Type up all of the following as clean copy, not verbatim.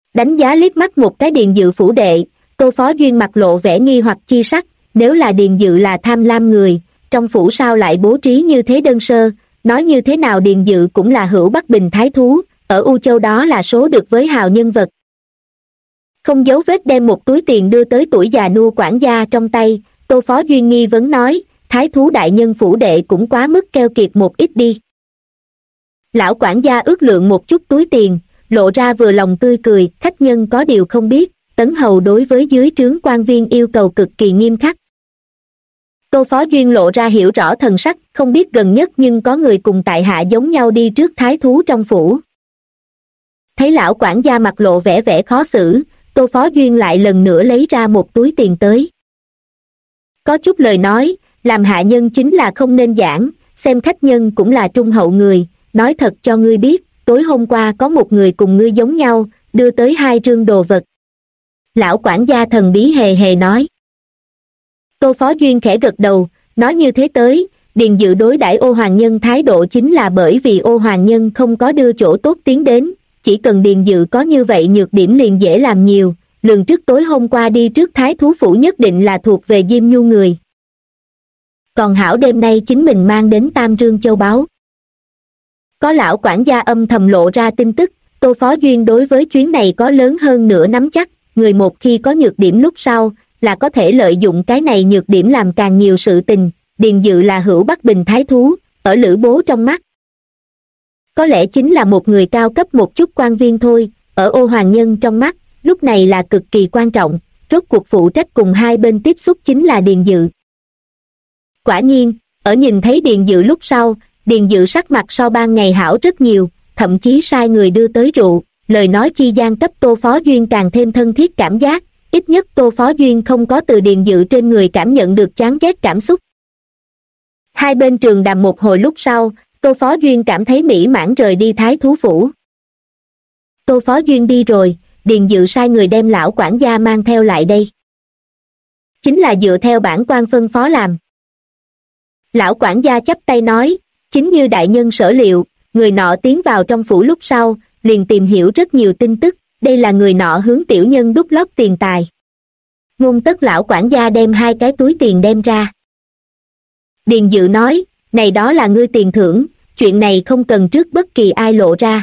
Đánh giá liếc mắt một cái Điền Dự phủ đệ, Tô Phó Duyên mặt lộ vẻ nghi hoặc chi sắc, nếu là Điền Dự là tham lam người, trong phủ sao lại bố trí như thế đơn sơ, nói như thế nào Điền Dự cũng là hữu Bắc Bình thái thú, ở U Châu đó là số được với hào nhân vật. Không giấu vết đem một túi tiền đưa tới tuổi già nua quản gia trong tay, Tô Phó Duyên nghi vấn nói, thái thú đại nhân phủ đệ cũng quá mức keo kiệt một ít đi. Lão quản gia ước lượng một chút túi tiền, lộ ra vừa lòng tươi cười, khách nhân có điều không biết, Tấn hầu đối với dưới trướng quan viên yêu cầu cực kỳ nghiêm khắc. Tô Phó Duyên lộ ra hiểu rõ thần sắc, không biết gần nhất nhưng có người cùng tại hạ giống nhau đi trước thái thú trong phủ. Thấy lão quản gia mặt lộ vẻ vẻ khó xử, Tô Phó Duyên lại lần nữa lấy ra một túi tiền tới. Có chút lời nói, làm hạ nhân chính là không nên giảng, xem khách nhân cũng là trung hậu người, nói thật cho ngươi biết, tối hôm qua có một người cùng ngươi giống nhau, đưa tới 2 trương đồ vật. Lão quản gia thần bí hề hề nói. Tô Phó Duyên khẽ gật đầu, nói như thế tới, Điền Dự đối đãi Ô Hoàng Nhân thái độ chính là bởi vì Ô Hoàng Nhân không có đưa chỗ tốt tiến đến, chỉ cần Điền Dự có như vậy nhược điểm liền dễ làm nhiều, lường trước tối hôm qua đi trước thái thú phủ nhất định là thuộc về Diêm Nhu người. Còn hảo đêm nay chính mình mang đến Tam Trương châu báu. Có lão quản gia âm thầm lộ ra tin tức, Tô Phó Duyên đối với chuyến này có lớn hơn nửa nắm chắc, người một khi có nhược điểm lúc sau, là có thể lợi dụng cái này nhược điểm làm càng nhiều sự tình, Điền Dự là hữu Bắc Bình thái thú, ở Lữ Bố trong mắt. Có lẽ chính là một người cao cấp một chút quan viên thôi, ở Ô Hoàng Nhân trong mắt, lúc này là cực kỳ quan trọng, rốt cuộc phụ trách cùng hai bên tiếp xúc chính là Điền Dự. Quả nhiên, ở nhìn thấy Điền Dự lúc sau, Điền Dự sắc mặt so ban ngày hảo rất nhiều, thậm chí sai người đưa tới rượu, lời nói chi gian cấp Tô Phó Duyên càng thêm thân thiết cảm giác, ít nhất Tô Phó Duyên không có từ Điền Dự trên người cảm nhận được chán ghét cảm xúc. Hai bên trường đàm một hồi lúc sau, Tô Phó Duyên cảm thấy mỹ mãn rời đi thái thú phủ. Tô Phó Duyên đi rồi, Điền Dự sai người đem lão quản gia mang theo lại đây. Chính là dựa theo bản quan phân phó làm. Lão quản gia chắp tay nói, chính như đại nhân sở liệu, người nọ tiến vào trong phủ lúc sau, liền tìm hiểu rất nhiều tin tức, đây là người nọ hướng tiểu nhân đút lót tiền tài. Ngôn tất lão quản gia đem 2 cái túi tiền đem ra. Điền Dự nói, này đó là ngươi tiền thưởng, chuyện này không cần trước bất kỳ ai lộ ra.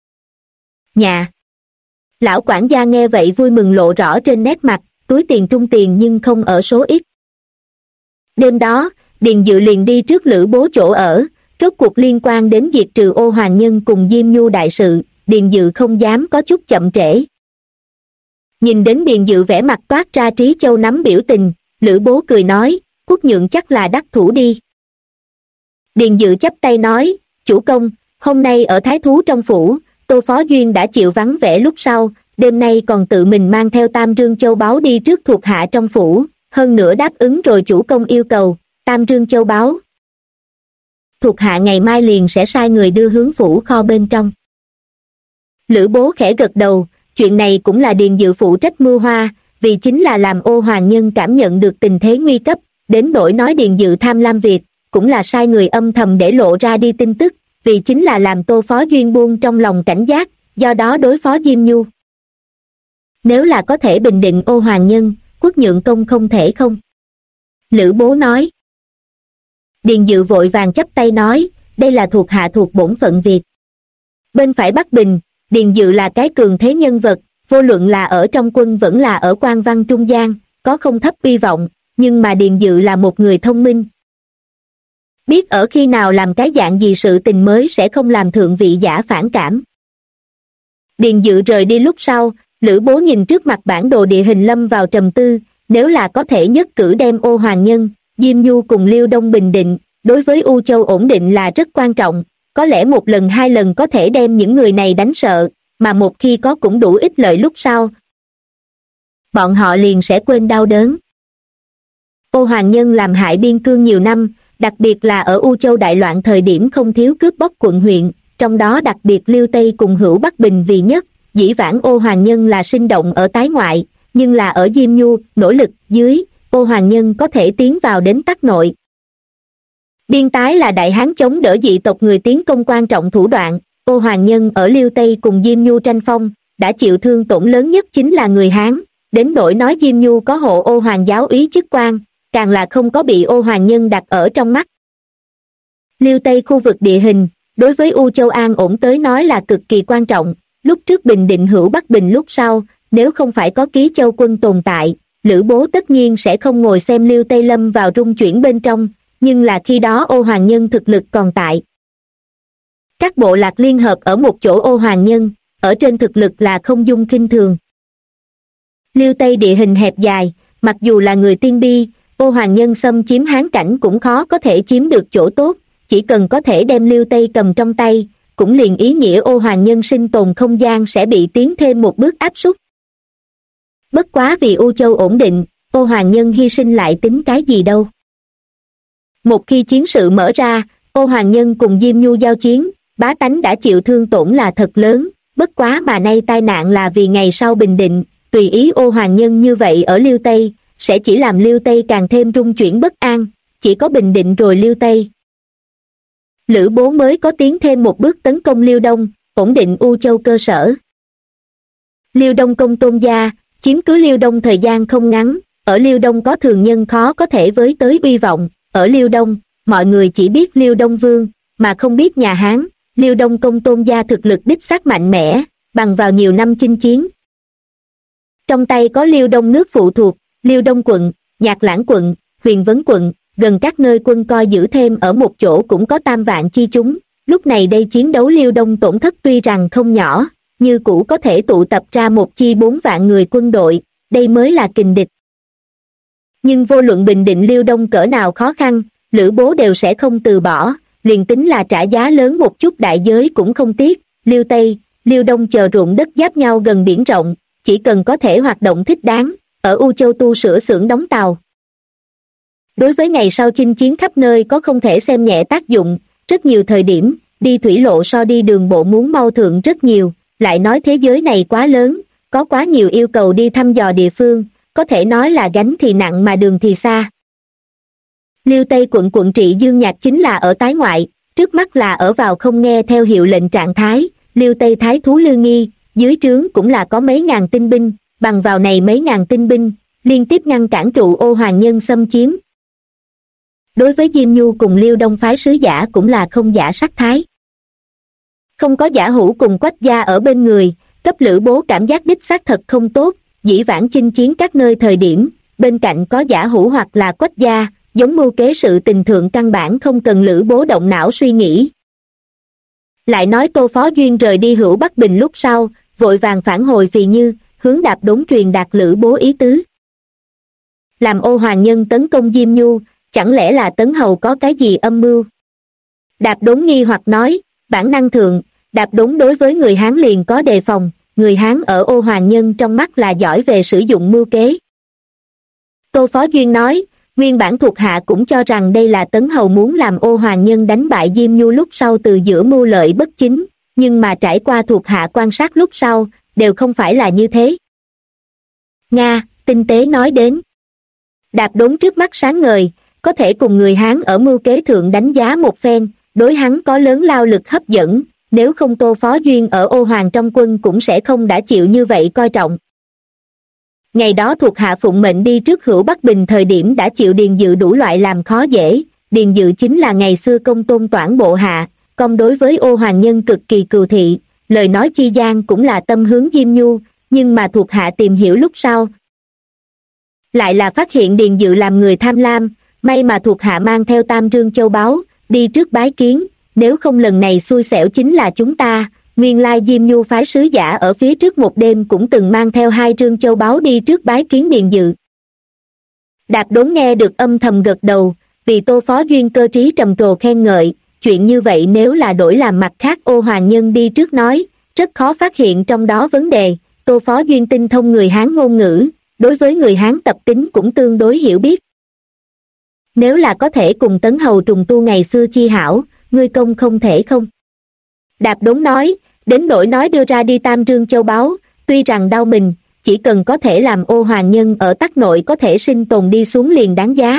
Nhà. Lão quản gia nghe vậy vui mừng lộ rõ trên nét mặt, túi tiền trung tiền nhưng không ở số ít. Đêm đó, Điền Dự liền đi trước Lữ Bố chỗ ở, rốt cuộc liên quan đến diệt trừ Ô Hoàng Nhân cùng Diêm Nhu đại sự, Điền Dự không dám có chút chậm trễ. Nhìn đến Điền Dự vẻ mặt toát ra trí châu nắm biểu tình, Lữ Bố cười nói, Quốc Nhượng chắc là đắc thủ đi. Điền Dự chắp tay nói, chủ công, hôm nay ở thái thú trong phủ, Tô Phó Duyên đã chịu vắng vẻ lúc sau, đêm nay còn tự mình mang theo Tam Trương châu báu đi trước thuộc hạ trong phủ, hơn nữa đáp ứng rồi chủ công yêu cầu, Tam Trương châu báu. Thuộc hạ ngày mai liền sẽ sai người đưa hướng phủ kho bên trong. Lữ Bố khẽ gật đầu, chuyện này cũng là Điền Dự phụ trách mưu hoa, vì chính là làm Ô Hoàng Nhân cảm nhận được tình thế nguy cấp, đến nỗi nói Điền Dự tham lam việc, cũng là sai người âm thầm để lộ ra đi tin tức, vì chính là làm Tô Phó Duyên buông trong lòng cảnh giác, do đó đối phó Diêm Nhu. Nếu là có thể bình định Ô Hoàng Nhân, Quốc Nhượng công không thể không. Lữ Bố nói. Điền Dự vội vàng chắp tay nói, đây là thuộc hạ thuộc bổn phận việc. Bên phải Bắc Bình, Điền Dự là cái cường thế nhân vật, vô luận là ở trong quân vẫn là ở quan văn trung gian, có không thấp uy vọng, nhưng mà Điền Dự là một người thông minh. Biết ở khi nào làm cái dạng gì sự tình mới sẽ không làm thượng vị giả phản cảm. Điền Dự rời đi lúc sau, Lữ Bố nhìn trước mặt bản đồ địa hình lâm vào trầm tư, nếu là có thể nhất cử đem Ô Hoàng Nhân, Diêm Nhu cùng Liêu Đông bình định, đối với U Châu ổn định là rất quan trọng, có lẽ một lần 2 lần có thể đem những người này đánh sợ, mà một khi có cũng đủ ích lợi lúc sau. Bọn họ liền sẽ quên đau đớn. Ô Hoàng Nhân làm hại biên cương nhiều năm, đặc biệt là ở U Châu đại loạn thời điểm không thiếu cướp bóc quận huyện, trong đó đặc biệt Liêu Tây cùng hữu Bắc Bình vì nhất, dĩ vãng Ô Hoàng Nhân là sinh động ở tái ngoại, nhưng là ở Diêm Nhu, nỗ lực dưới, Ô Hoàng Nhân có thể tiến vào đến Tắc Nội. Biên tái là Đại Hán chống đỡ dị tộc người tiến công quan trọng thủ đoạn, Ô Hoàng Nhân ở Liêu Tây cùng Diêm Nhu tranh phong, đã chịu thương tổn lớn nhất chính là người Hán, đến nỗi nói Diêm Nhu có hộ Ô Hoàng giáo úy chức quan, càng là không có bị Ô Hoàng nhân đặt ở trong mắt. Liêu Tây khu vực địa hình, đối với U Châu an ổn tới nói là cực kỳ quan trọng, lúc trước Bình Định Hữu Bắc Bình lúc sau, nếu không phải có Ký Châu quân tồn tại, Lữ Bố tất nhiên sẽ không ngồi xem Liêu Tây lâm vào rung chuyển bên trong, nhưng là khi đó Ô Hoàng nhân thực lực còn tại. Các bộ lạc liên hợp ở một chỗ Ô Hoàng nhân, ở trên thực lực là không dung khinh thường. Liêu Tây địa hình hẹp dài, mặc dù là người tiên bi, Ô Hoàng nhân xâm chiếm Hán cảnh cũng khó có thể chiếm được chỗ tốt, chỉ cần có thể đem Liêu Tây cầm trong tay, cũng liền ý nghĩa Ô Hoàng nhân sinh tồn không gian sẽ bị tiến thêm một bước áp suất. Bất quá vì U Châu ổn định, Ô Hoàng nhân hy sinh lại tính cái gì đâu. Một khi chiến sự mở ra, Ô Hoàng nhân cùng Diêm Nhu giao chiến, bá tánh đã chịu thương tổn là thật lớn, bất quá mà nay tai nạn là vì ngày sau Bình Định, tùy ý Ô Hoàng nhân như vậy ở Liêu Tây, sẽ chỉ làm Liêu Tây càng thêm rung chuyển bất an, chỉ có Bình Định rồi Liêu Tây. Lữ Bố mới có tiến thêm một bước tấn công Liêu Đông, ổn định U Châu cơ sở. Liêu Đông công Tôn gia, chiếm cứ Liêu Đông thời gian không ngắn, ở Liêu Đông có thường nhân khó có thể với tới uy vọng, ở Liêu Đông, mọi người chỉ biết Liêu Đông Vương, mà không biết nhà Hán, Liêu Đông công Tôn gia thực lực đích xác mạnh mẽ, bằng vào nhiều năm chinh chiến. Trong tay có Liêu Đông nước phụ thuộc, Liêu Đông quận, Nhạc Lãng quận, Huyền Vấn quận, gần các nơi quân coi giữ thêm ở một chỗ cũng có 3 vạn chi chúng, lúc này đây chiến đấu Liêu Đông tổn thất tuy rằng không nhỏ, như cũ có thể tụ tập ra một chi 4 vạn người quân đội, đây mới là kình địch. Nhưng vô luận Bình Định Liêu Đông cỡ nào khó khăn, Lữ Bố đều sẽ không từ bỏ, liền tính là trả giá lớn một chút đại giới cũng không tiếc. Liêu Tây, Liêu Đông chờ ruộng đất giáp nhau gần biển rộng, chỉ cần có thể hoạt động thích đáng, ở U Châu tu sửa xưởng đóng tàu. Đối với ngày sau chinh chiến khắp nơi có không thể xem nhẹ tác dụng, rất nhiều thời điểm, đi thủy lộ so đi đường bộ muốn mau thượng rất nhiều, lại nói thế giới này quá lớn, có quá nhiều yêu cầu đi thăm dò địa phương, có thể nói là gánh thì nặng mà đường thì xa. Liêu Tây quận quận trị Dương Nhạc chính là ở tái ngoại, trước mắt là ở vào không nghe theo hiệu lệnh trạng thái, Liêu Tây Thái thú Lư Nghi, dưới trướng cũng là có mấy ngàn tinh binh, bằng vào này mấy ngàn tinh binh, liên tiếp ngăn cản trụ Ô Hoàng nhân xâm chiếm. Đối với Diêm Nhu cùng Liêu Đông phái sứ giả cũng là không giả sắc thái. Không có giả hữu cùng Quách gia ở bên người, cấp Lữ Bố cảm giác đích xác thật không tốt, dĩ vãng chinh chiến các nơi thời điểm, bên cạnh có giả hữu hoặc là Quách gia, giống mưu kế sự tình thượng căn bản không cần Lữ Bố động não suy nghĩ. Lại nói Tô Phó Duyên rời đi Hữu Bắc Bình lúc sau, vội vàng phản hồi Phì Như, hướng Đạp Đốn truyền đạt Lữ Bố ý tứ. Làm Ô Hoàng nhân tấn công Diêm Nhu, chẳng lẽ là Tấn Hầu có cái gì âm mưu? Đạp Đốn nghi hoặc nói, bản năng thượng, Đạp Đốn đối với người Hán liền có đề phòng, người Hán ở Ô Hoàng nhân trong mắt là giỏi về sử dụng mưu kế. Tô Phó Duyên nói, nguyên bản thuộc hạ cũng cho rằng đây là Tấn Hầu muốn làm Ô Hoàng nhân đánh bại Diêm Nhu lúc sau từ giữa mưu lợi bất chính, nhưng mà trải qua thuộc hạ quan sát lúc sau, đều không phải là như thế. Nga, tinh tế nói đến. Đạp Đốn trước mắt sáng ngời, có thể cùng người Hán ở mưu kế thượng đánh giá một phen, đối hắn có lớn lao lực hấp dẫn, nếu không Tô Phó Duyên ở Ô Hoàng trong quân cũng sẽ không đã chịu như vậy coi trọng. Ngày đó thuộc hạ phụng mệnh đi trước Hữu Bắc Bình thời điểm đã chịu Điền Dự đủ loại làm khó dễ, Điền Dự chính là ngày xưa công tôn toản bộ hạ, công đối với Ô Hoàng nhân cực kỳ cừu thị, lời nói chi gian cũng là tâm hướng Diêm Nhu, nhưng mà thuộc hạ tìm hiểu lúc sau. Lại là phát hiện Điền Dự làm người tham lam, may mà thuộc hạ mang theo Tam Rương châu báu, đi trước bái kiến, nếu không lần này xui xẻo chính là chúng ta. Nguyên lai Diêm Nhu phái sứ giả ở phía trước một đêm cũng từng mang theo 2 rương châu báu đi trước bái kiến Điền Dự. Đạp Đốn nghe được âm thầm gật đầu, vì Tô Phó Duyên cơ trí trầm trồ khen ngợi, chuyện như vậy nếu là đổi làm mặt khác Ô Hoàng nhân đi trước nói, rất khó phát hiện trong đó vấn đề. Tô Phó Duyên tinh thông người Hán ngôn ngữ, đối với người Hán tập tính cũng tương đối hiểu biết. Nếu là có thể cùng Tấn Hầu trùng tu ngày xưa chi hảo, ngươi công không thể không. Đạp Đốn nói, đến nỗi nói đưa ra đi Tam Rương châu báu, tuy rằng đau mình, chỉ cần có thể làm Ô Hoàng nhân ở Tắc Nội có thể sinh tồn đi xuống liền đáng giá.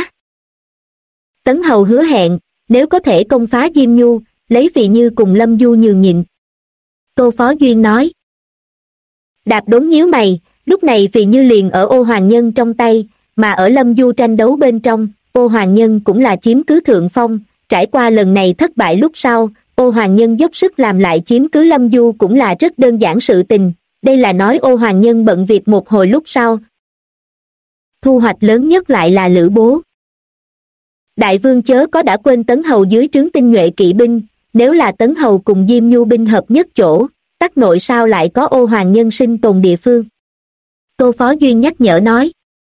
Tấn Hầu hứa hẹn, nếu có thể công phá Diêm Nhu, lấy Phì Như cùng Lâm Du nhường nhịn. Tô Phó Duyên nói, Đạp Đốn nhíu mày, lúc này Phì Như liền ở Ô Hoàng Nhân trong tay, mà ở Lâm Du tranh đấu bên trong, Ô Hoàng Nhân cũng là chiếm cứ thượng phong. Trải qua lần này thất bại lúc sau, Ô Hoàng Nhân dốc sức làm lại chiếm cứ Lâm Du cũng là rất đơn giản sự tình. Đây là nói Ô Hoàng Nhân bận việc một hồi lúc sau. Thu hoạch lớn nhất lại là Lữ Bố. Đại vương chớ có đã quên Tấn Hầu dưới trướng tinh nhuệ kỵ binh, nếu là Tấn Hầu cùng Diêm Nhu binh hợp nhất chỗ, Tắc Nội sao lại có Ô Hoàng Nhân sinh tồn địa phương? Tô Phó Duyên nhắc nhở nói.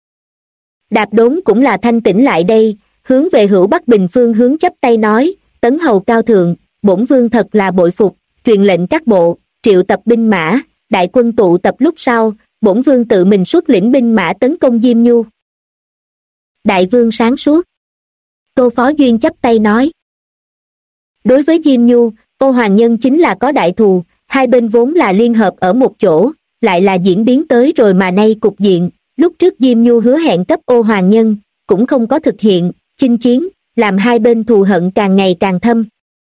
Đạp Đốn cũng là thanh tĩnh lại đây, hướng về Hữu Bắc Bình phương hướng chắp tay nói, Tấn Hầu cao thượng, bổn vương thật là bội phục, truyền lệnh các bộ, triệu tập binh mã, đại quân tụ tập lúc sau, bổn vương tự mình xuất lĩnh binh mã tấn công Diêm Nhu. Đại vương sáng suốt. Tô Phó Duyên chắp tay nói. Đối với Diêm Nhu, Ô Hoàng Nhân chính là có đại thù, hai bên vốn là liên hợp ở một chỗ, lại là diễn biến tới rồi mà nay cục diện, lúc trước Diêm Nhu hứa hẹn cấp Ô Hoàng Nhân, cũng không có thực hiện, chinh chiến, làm hai bên thù hận càng ngày càng thâm.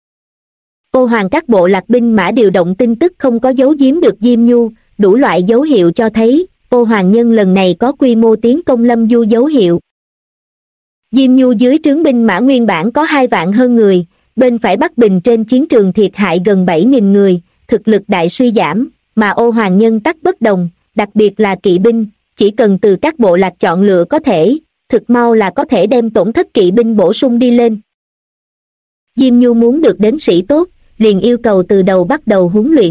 Ô Hoàng các bộ lạc binh mã điều động tin tức không có giấu giếm được Diêm Nhu, đủ loại dấu hiệu cho thấy, Ô Hoàng Nhân lần này có quy mô tiến công Lâm Du dấu hiệu. Diêm Nhu dưới trướng binh mã nguyên bản có 2 vạn hơn người, bên phải Bắc Bình trên chiến trường thiệt hại gần 7.000 người, thực lực đại suy giảm, mà Ô Hoàng Nhân tắc bất đồng, đặc biệt là kỵ binh, chỉ cần từ các bộ lạc chọn lựa có thể, thực mau là có thể đem tổn thất kỵ binh bổ sung đi lên. Diêm Nhu muốn được đến sĩ tốt, liền yêu cầu từ đầu bắt đầu huấn luyện.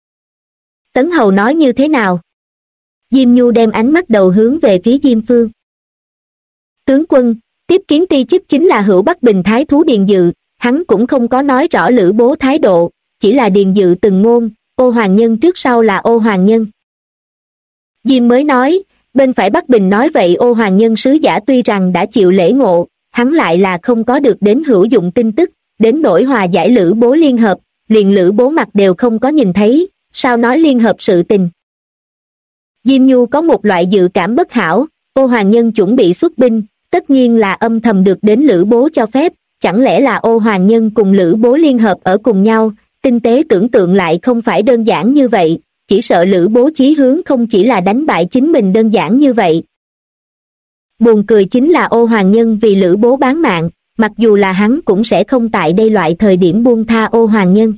Tấn Hầu nói như thế nào? Diêm Nhu đem ánh mắt đầu hướng về phía Diêm Phương. Tướng quân, tiếp kiến ti chức chính là Hữu Bắc Bình thái thú Điền Dự, hắn cũng không có nói rõ Lữ Bố thái độ, chỉ là Điền Dự từng ngôn, Ô Hoàng Nhân trước sau là Ô Hoàng Nhân. Diêm mới nói, bên phải Bắc Bình nói vậy Ô Hoàng Nhân sứ giả tuy rằng đã chịu lễ ngộ, hắn lại là không có được đến hữu dụng tin tức, đến nỗi hòa giải Lữ Bố liên hợp, liền Lữ Bố mặt đều không có nhìn thấy, sao nói liên hợp sự tình. Diêm Nhu có một loại dự cảm bất hảo, Ô Hoàng Nhân chuẩn bị xuất binh, tất nhiên là âm thầm được đến Lữ Bố cho phép, chẳng lẽ là Ô Hoàng Nhân cùng Lữ Bố liên hợp ở cùng nhau, tinh tế tưởng tượng lại không phải đơn giản như vậy, chỉ sợ Lữ Bố chí hướng không chỉ là đánh bại chính mình đơn giản như vậy. Buồn cười chính là Ô Hoàng Nhân vì Lữ Bố bán mạng, mặc dù là hắn cũng sẽ không tại đây loại thời điểm buông tha Ô Hoàng Nhân.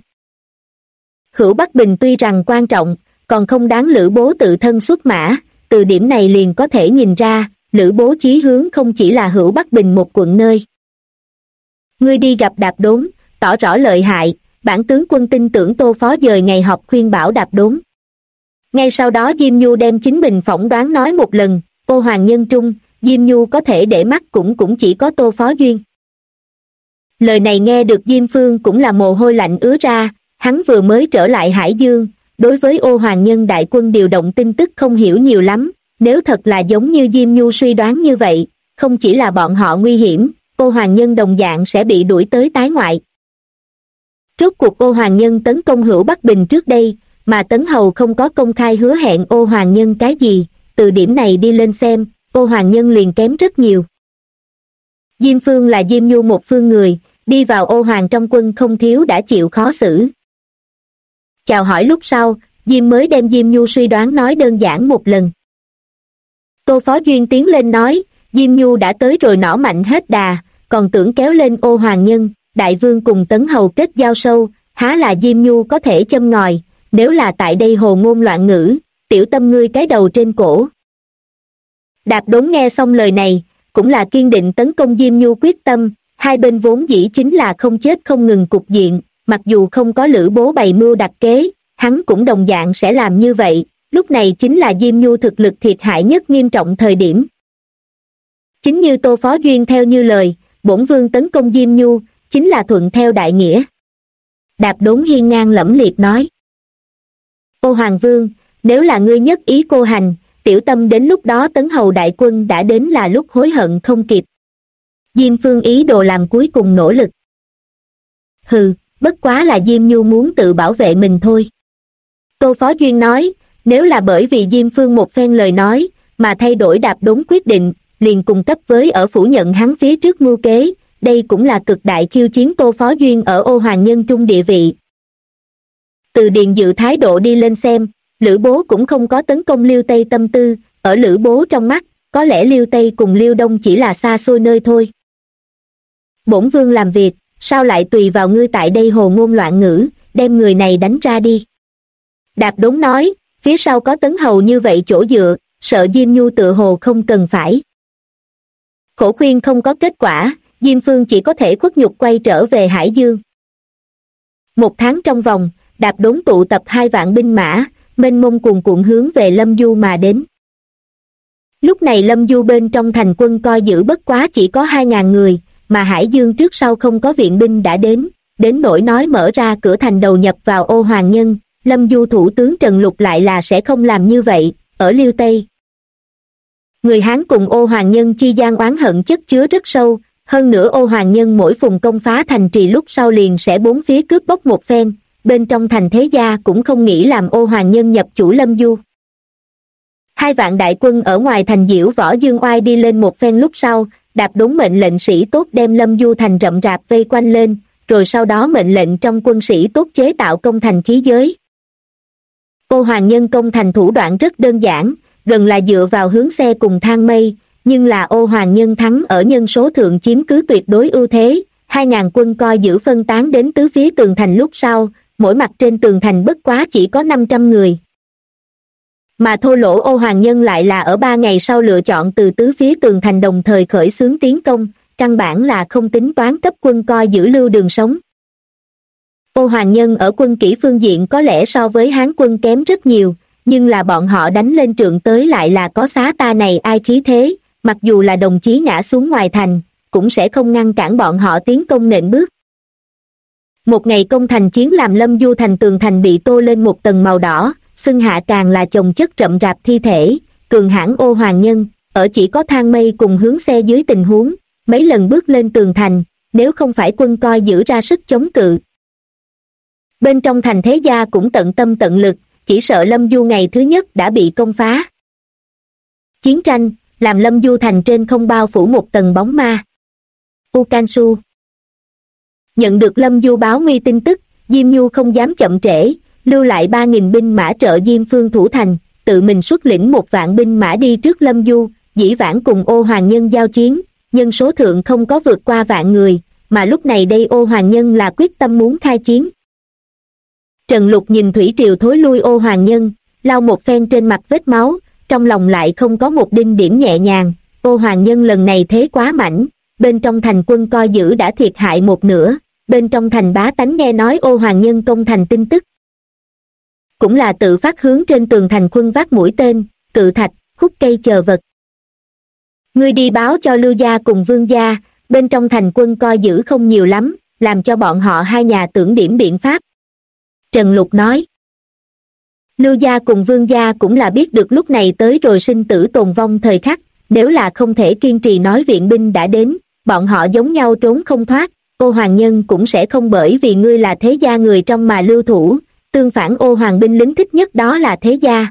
Hữu Bắc Bình tuy rằng quan trọng, còn không đáng Lữ Bố tự thân xuất mã, từ điểm này liền có thể nhìn ra, Lữ Bố chí hướng không chỉ là Hữu Bắc Bình một quận nơi. Ngươi đi gặp Đạp Đốn, tỏ rõ lợi hại, bản tướng quân tin tưởng Tô Phó dời ngày họp khuyên bảo Đạp Đốn. Ngay sau đó Diêm Nhu đem chính mình phỏng đoán nói một lần, Ô Hoàng Nhân trung, Diêm Nhu có thể để mắt cũng chỉ có Tô Phó Duyên. Lời này nghe được Diêm Phương cũng là mồ hôi lạnh ứa ra, hắn vừa mới trở lại Hải Dương, đối với Ô Hoàng Nhân đại quân điều động tin tức không hiểu nhiều lắm, nếu thật là giống như Diêm Nhu suy đoán như vậy, không chỉ là bọn họ nguy hiểm, Ô Hoàng Nhân đồng dạng sẽ bị đuổi tới tái ngoại. Rốt cuộc Ô Hoàng Nhân tấn công Hữu Bắc Bình trước đây, mà Tấn Hầu không có công khai hứa hẹn Ô Hoàng Nhân cái gì, từ điểm này đi lên xem, Ô Hoàng Nhân liền kém rất nhiều. Diêm Phương là Diêm Nhu một phương người, đi vào Ô Hoàng trong quân không thiếu đã chịu khó xử. Chào hỏi lúc sau, Diêm mới đem Diêm Nhu suy đoán nói đơn giản một lần. Tô Phó Duyên tiến lên nói, Diêm Nhu đã tới rồi nỏ mạnh hết đà, còn tưởng kéo lên Ô Hoàng Nhân, đại vương cùng Tấn Hầu kết giao sâu, há là Diêm Nhu có thể châm ngòi, nếu là tại đây hồ ngôn loạn ngữ, tiểu tâm ngươi cái đầu trên cổ. Đạp Đốn nghe xong lời này, cũng là kiên định tấn công Diêm Nhu quyết tâm, hai bên vốn dĩ chính là không chết không ngừng cục diện, mặc dù không có Lữ Bố bày mưu đặt kế, hắn cũng đồng dạng sẽ làm như vậy, lúc này chính là Diêm Nhu thực lực thiệt hại nhất nghiêm trọng thời điểm. Chính như Tô Phó Duyên theo như lời, bổn vương tấn công Diêm Nhu, chính là thuận theo đại nghĩa. Đạp Đốn hiên ngang lẫm liệt nói. Ô Hoàng Vương, nếu là ngươi nhất ý cô hành, tiểu tâm đến lúc đó Tấn Hầu đại quân đã đến là lúc hối hận không kịp. Diêm Phương ý đồ làm cuối cùng nỗ lực. Hừ, bất quá là Diêm Nhu muốn tự bảo vệ mình thôi. Tô Phó Duyên nói, nếu là bởi vì Diêm Phương một phen lời nói, mà thay đổi Đạp Đốn quyết định, liền cùng cấp với ở phủ nhận hắn phía trước mưu kế, đây cũng là cực đại khiêu chiến Tô Phó Duyên ở Ô Hoàng Nhân trung địa vị. Từ Điền Dự thái độ đi lên xem, Lữ Bố cũng không có tấn công Liêu Tây tâm tư, ở Lữ Bố trong mắt, có lẽ Liêu Tây cùng Liêu Đông chỉ là xa xôi nơi thôi. Bổn vương làm việc, sao lại tùy vào ngươi tại đây hồ ngôn loạn ngữ, đem người này đánh ra đi. Đạp Đốn nói, phía sau có Tấn Hầu như vậy chỗ dựa, sợ Diêm Nhu tựa hồ không cần phải. Khổ khuyên không có kết quả, Diêm Phương chỉ có thể khuất nhục quay trở về Hải Dương. 1 tháng trong vòng, Đạp Đốn tụ tập 2 vạn binh mã, mênh mông cuồn cuộn hướng về Lâm Du mà đến. Lúc này Lâm Du bên trong thành quân coi giữ bất quá chỉ có 2.000 người, mà Hải Dương trước sau không có viện binh đã đến nỗi nói mở ra cửa thành đầu nhập vào Ô Hoàng Nhân, Lâm Du thủ tướng Trần Lục lại là sẽ không làm như vậy, ở Liêu Tây. Người Hán cùng Ô Hoàng Nhân chi gian oán hận chất chứa rất sâu, hơn nữa Ô Hoàng Nhân mỗi phùng công phá thành trì lúc sau liền sẽ bốn phía cướp bóc một phen, bên trong thành thế gia cũng không nghĩ làm Ô Hoàng Nhân nhập chủ Lâm Du. 2 vạn đại quân ở ngoài thành diễu võ dương oai đi lên một phen lúc sau, Đạp Đốn mệnh lệnh sĩ tốt đem Lâm Du thành rậm rạp vây quanh lên, rồi sau đó mệnh lệnh trong quân sĩ tốt chế tạo công thành khí giới. Ô Hoàng Nhân công thành thủ đoạn rất đơn giản, gần là dựa vào hướng xe cùng thang mây, nhưng là Ô Hoàng Nhân thắng ở nhân số thượng chiếm cứ tuyệt đối ưu thế, 2.000 quân coi giữ phân tán đến tứ phía tường thành lúc sau, mỗi mặt trên tường thành bất quá chỉ có 500 người. Mà thô lỗ Ô Hoàng Nhân lại là ở 3 ngày sau lựa chọn từ tứ phía tường thành đồng thời khởi xướng tiến công, căn bản là không tính toán cấp quân coi giữ lưu đường sống. Ô Hoàng Nhân ở quân kỹ phương diện có lẽ so với Hán quân kém rất nhiều, nhưng là bọn họ đánh lên trượng tới lại là có xá ta này ai khí thế, mặc dù là đồng chí ngã xuống ngoài thành, cũng sẽ không ngăn cản bọn họ tiến công nện bước. Một ngày công thành chiến làm Lâm Du thành tường thành bị tô lên một tầng màu đỏ, xưng hạ càng là chồng chất rậm rạp thi thể, cường hãn Ô Hoàng Nhân, ở chỉ có thang mây cùng hướng xe dưới tình huống, mấy lần bước lên tường thành, nếu không phải quân coi giữ ra sức chống cự. Bên trong thành thế gia cũng tận tâm tận lực, chỉ sợ Lâm Du ngày thứ nhất đã bị công phá. Chiến tranh, làm Lâm Du thành trên không bao phủ một tầng bóng ma. Ukansu nhận được Lâm Du báo nguy tin tức, Diêm Nhu không dám chậm trễ, lưu lại 3.000 binh mã trợ Diêm Phương thủ thành, tự mình xuất lĩnh 1 vạn binh mã đi trước Lâm Du, dĩ vãng cùng Ô Hoàng Nhân giao chiến, nhân số thượng không có vượt qua vạn người, mà lúc này đây Ô Hoàng Nhân là quyết tâm muốn khai chiến. Trần Lục nhìn thủy triều thối lui Ô Hoàng Nhân, lau một phen trên mặt vết máu, trong lòng lại không có một đinh điểm nhẹ nhàng, Ô Hoàng Nhân lần này thế quá mãnh, bên trong thành quân coi giữ đã thiệt hại một nửa, bên trong thành bá tánh nghe nói Ô Hoàng Nhân công thành tin tức. Cũng là tự phát hướng trên tường thành quân vác mũi tên, cự thạch, khúc cây chờ vật. Ngươi đi báo cho Lưu gia cùng Vương gia, bên trong thành quân coi giữ không nhiều lắm, làm cho bọn họ 2 nhà tưởng điểm biện pháp. Trần Lục nói. Lưu gia cùng Vương gia cũng là biết được lúc này tới rồi sinh tử tồn vong thời khắc, nếu là không thể kiên trì nói viện binh đã đến, bọn họ giống nhau trốn không thoát, Ô Hoàng Nhân cũng sẽ không bởi vì ngươi là thế gia người trong mà lưu thủ, tương phản Ô Hoàng binh lính thích nhất đó là thế gia.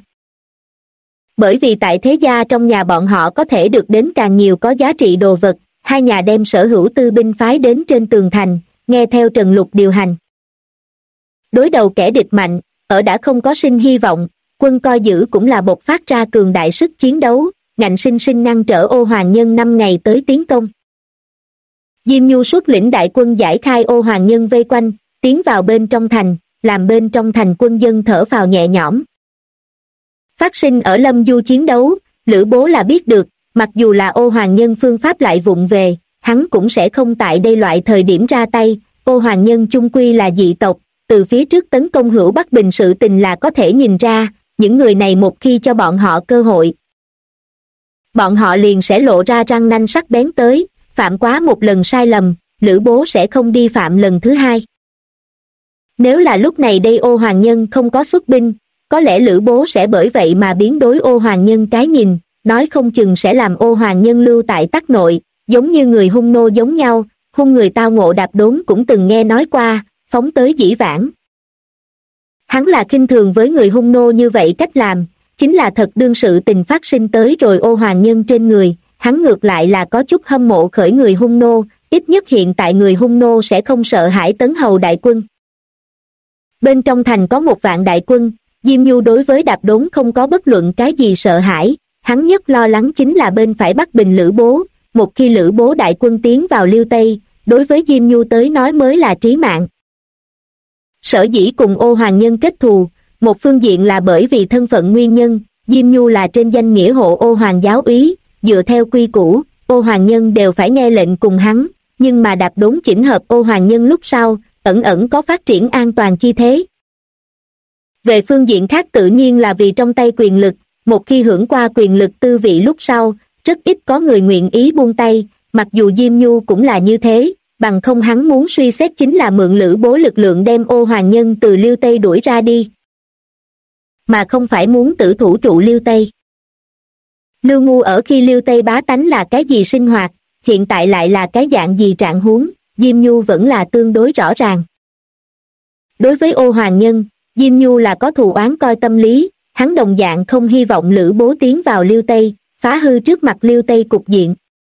Bởi vì tại thế gia trong nhà bọn họ có thể được đến càng nhiều có giá trị đồ vật, 2 nhà đem sở hữu tư binh phái đến trên tường thành, nghe theo Trần Lục điều hành. Đối đầu kẻ địch mạnh, ở đã không có sinh hy vọng, quân coi giữ cũng là bộc phát ra cường đại sức chiến đấu, ngạnh sinh sinh ngăn trở Ô Hoàng Nhân 5 ngày tới tiến công. Diêm Nhu xuất lĩnh đại quân giải khai Ô Hoàng Nhân vây quanh, tiến vào bên trong thành, làm bên trong thành quân dân thở phào nhẹ nhõm. Phát sinh ở Lâm Du chiến đấu, Lữ Bố là biết được, mặc dù là Ô Hoàng Nhân phương pháp lại vụng về, hắn cũng sẽ không tại đây loại thời điểm ra tay, Ô Hoàng Nhân chung quy là dị tộc, từ phía trước tấn công Hữu Bắc Bình sự tình là có thể nhìn ra, những người này một khi cho bọn họ cơ hội, bọn họ liền sẽ lộ ra răng nanh sắc bén tới, phạm quá một lần sai lầm, Lữ Bố sẽ không đi phạm lần thứ 2. Nếu là lúc này đây Ô Hoàng Nhân không có xuất binh, có lẽ Lữ Bố sẽ bởi vậy mà biến đối Ô Hoàng Nhân cái nhìn, nói không chừng sẽ làm Ô Hoàng Nhân lưu tại Tắc Nội, giống như người Hung nô giống nhau, hung người tao ngộ Đạp Đốn cũng từng nghe nói qua, phóng tới dĩ vãng. Hắn là khinh thường với người Hung nô như vậy cách làm, chính là thật đương sự tình phát sinh tới rồi Ô Hoàng Nhân trên người, hắn ngược lại là có chút hâm mộ khởi người Hung nô, ít nhất hiện tại người Hung nô sẽ không sợ hãi Tấn Hầu đại quân. Bên trong thành có 1 vạn đại quân, Diêm Nhu đối với Đạp Đốn không có bất luận cái gì sợ hãi, hắn nhất lo lắng chính là bên phải Bắc Bình Lữ Bố, một khi Lữ Bố đại quân tiến vào Liêu Tây, đối với Diêm Nhu tới nói mới là trí mạng. Sở dĩ cùng Ô Hoàng Nhân kết thù, một phương diện là bởi vì thân phận nguyên nhân, Diêm Nhu là trên danh nghĩa hộ Ô Hoàng giáo úy, dựa theo quy củ, Ô Hoàng Nhân đều phải nghe lệnh cùng hắn, nhưng mà Đạp Đốn chỉnh hợp Ô Hoàng Nhân lúc sau, ẩn ẩn có phát triển an toàn chi thế. Về phương diện khác tự nhiên là vì trong tay quyền lực, một khi hưởng qua quyền lực tư vị lúc sau, rất ít có người nguyện ý buông tay, mặc dù Diêm Nhu cũng là như thế, bằng không hắn muốn suy xét chính là mượn Lữ Bố lực lượng đem Ô Hoàng Nhân từ Liêu Tây đuổi ra đi, mà không phải muốn tử thủ trụ Liêu Tây. Lưu Ngu ở khi Liêu Tây bá tánh là cái gì sinh hoạt, hiện tại lại là cái dạng gì trạng huống, Diêm Nhu vẫn là tương đối rõ ràng. Đối với Ô Hoàng Nhân, Diêm Nhu là có thù oán coi tâm lý, hắn đồng dạng không hy vọng Lữ Bố tiến vào Liêu Tây, phá hư trước mặt Liêu Tây cục diện.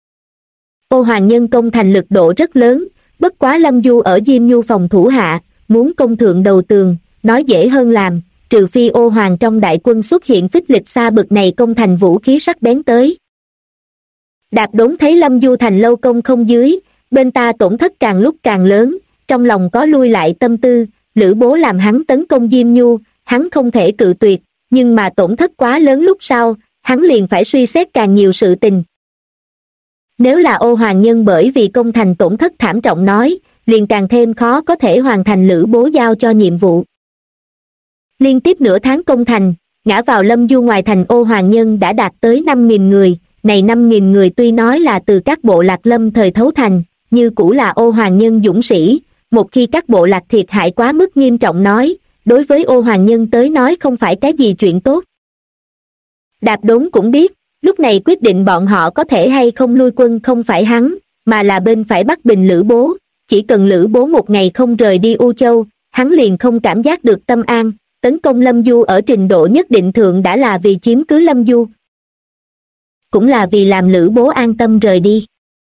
Ô Hoàng Nhân công thành lực độ rất lớn, bất quá Lâm Du ở Diêm Nhu phòng thủ hạ, muốn công thượng đầu tường, nói dễ hơn làm, trừ phi Ô Hoàng trong đại quân xuất hiện phích lịch xa bực này công thành vũ khí sắc bén tới. Đạp Đốn thấy Lâm Du thành lâu công không dưới, bên ta tổn thất càng lúc càng lớn, trong lòng có lui lại tâm tư, Lữ Bố làm hắn tấn công Diêm Nhu, hắn không thể cự tuyệt, nhưng mà tổn thất quá lớn lúc sau, hắn liền phải suy xét càng nhiều sự tình. Nếu là Ô Hoàng Nhân bởi vì công thành tổn thất thảm trọng nói, liền càng thêm khó có thể hoàn thành Lữ Bố giao cho nhiệm vụ. Liên tiếp nửa tháng công thành, ngã vào Lâm Du ngoài thành Ô Hoàng Nhân đã đạt tới 5.000 người, này 5.000 người tuy nói là từ các bộ lạc lâm thời thấu thành, như cũ là Ô Hoàng Nhân dũng sĩ, một khi các bộ lạc thiệt hại quá mức nghiêm trọng nói, đối với Ô Hoàng Nhân tới nói không phải cái gì chuyện tốt. Đạp Đốn cũng biết, lúc này quyết định bọn họ có thể hay không lui quân không phải hắn, mà là bên phải Bắc Bình Lữ Bố, chỉ cần Lữ Bố một ngày không rời đi U Châu, hắn liền không cảm giác được tâm an, tấn công Lâm Du ở trình độ nhất định thượng đã là vì chiếm cứ Lâm Du, cũng là vì làm Lữ Bố an tâm rời đi.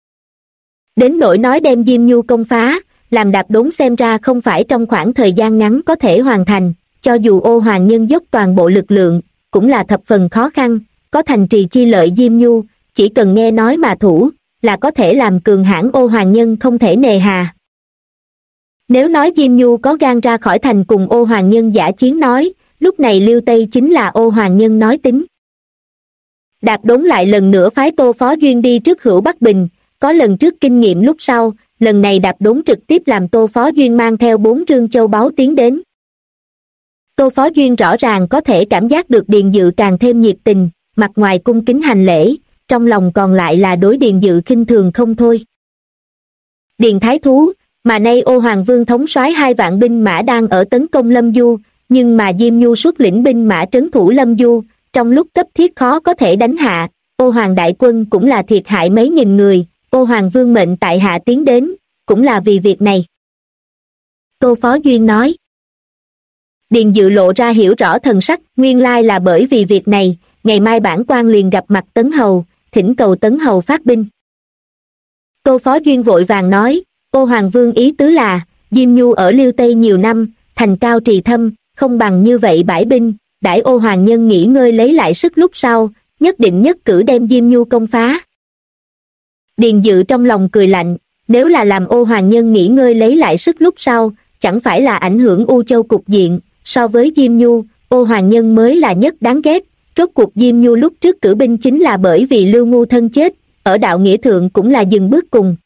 Đến nỗi nói đem Diêm Nhu công phá, làm Đạp Đốn xem ra không phải trong khoảng thời gian ngắn có thể hoàn thành, cho dù Ô Hoàng Nhân dốc toàn bộ lực lượng, cũng là thập phần khó khăn, có thành trì chi lợi Diêm Nhu, chỉ cần nghe nói mà thủ, là có thể làm cường hãn Ô Hoàng Nhân không thể nề hà. Nếu nói Diêm Nhu có gan ra khỏi thành cùng Ô Hoàng Nhân dã chiến nói, lúc này Liêu Tây chính là Ô Hoàng Nhân nói tính. Đạp Đốn lại lần nữa phái Tô Phó Duyên đi trước Hữu Bắc Bình, có lần trước kinh nghiệm lúc sau, lần này Đạp Đốn trực tiếp làm Tô Phó Duyên mang theo 4 rương châu báu tiến đến. Tô Phó Duyên rõ ràng có thể cảm giác được Điền Dự càng thêm nhiệt tình, mặt ngoài cung kính hành lễ, trong lòng còn lại là đối Điền Dự khinh thường không thôi. Điền Thái Thú, mà nay Ô Hoàng Vương thống soái 2 vạn binh mã đang ở tấn công Lâm Du, nhưng mà Diêm Nhu xuất lĩnh binh mã trấn thủ Lâm Du, trong lúc cấp thiết khó có thể đánh hạ, Ô Hoàng đại quân cũng là thiệt hại mấy nghìn người, Ô Hoàng Vương mệnh tại hạ tiến đến, cũng là vì việc này. Tô Phó Duyên nói. Điền Dự lộ ra hiểu rõ thần sắc, nguyên lai là bởi vì việc này, ngày mai bản quan liền gặp mặt Tấn Hầu, thỉnh cầu Tấn Hầu phát binh. Tô Phó Duyên vội vàng nói, Ô Hoàng Vương ý tứ là, Diêm Nhu ở Liêu Tây nhiều năm, thành cao trì thâm, không bằng như vậy bãi binh, đãi Ô Hoàng Nhân nghỉ ngơi lấy lại sức lúc sau, nhất định nhất cử đem Diêm Nhu công phá. Điền Dự trong lòng cười lạnh, nếu là làm Ô Hoàng Nhân nghỉ ngơi lấy lại sức lúc sau, chẳng phải là ảnh hưởng U Châu cục diện, so với Diêm Nhu, Ô Hoàng Nhân mới là nhất đáng ghét, rốt cuộc Diêm Nhu lúc trước cử binh chính là bởi vì Lưu Ngu thân chết, ở đạo nghĩa thượng cũng là dừng bước cùng.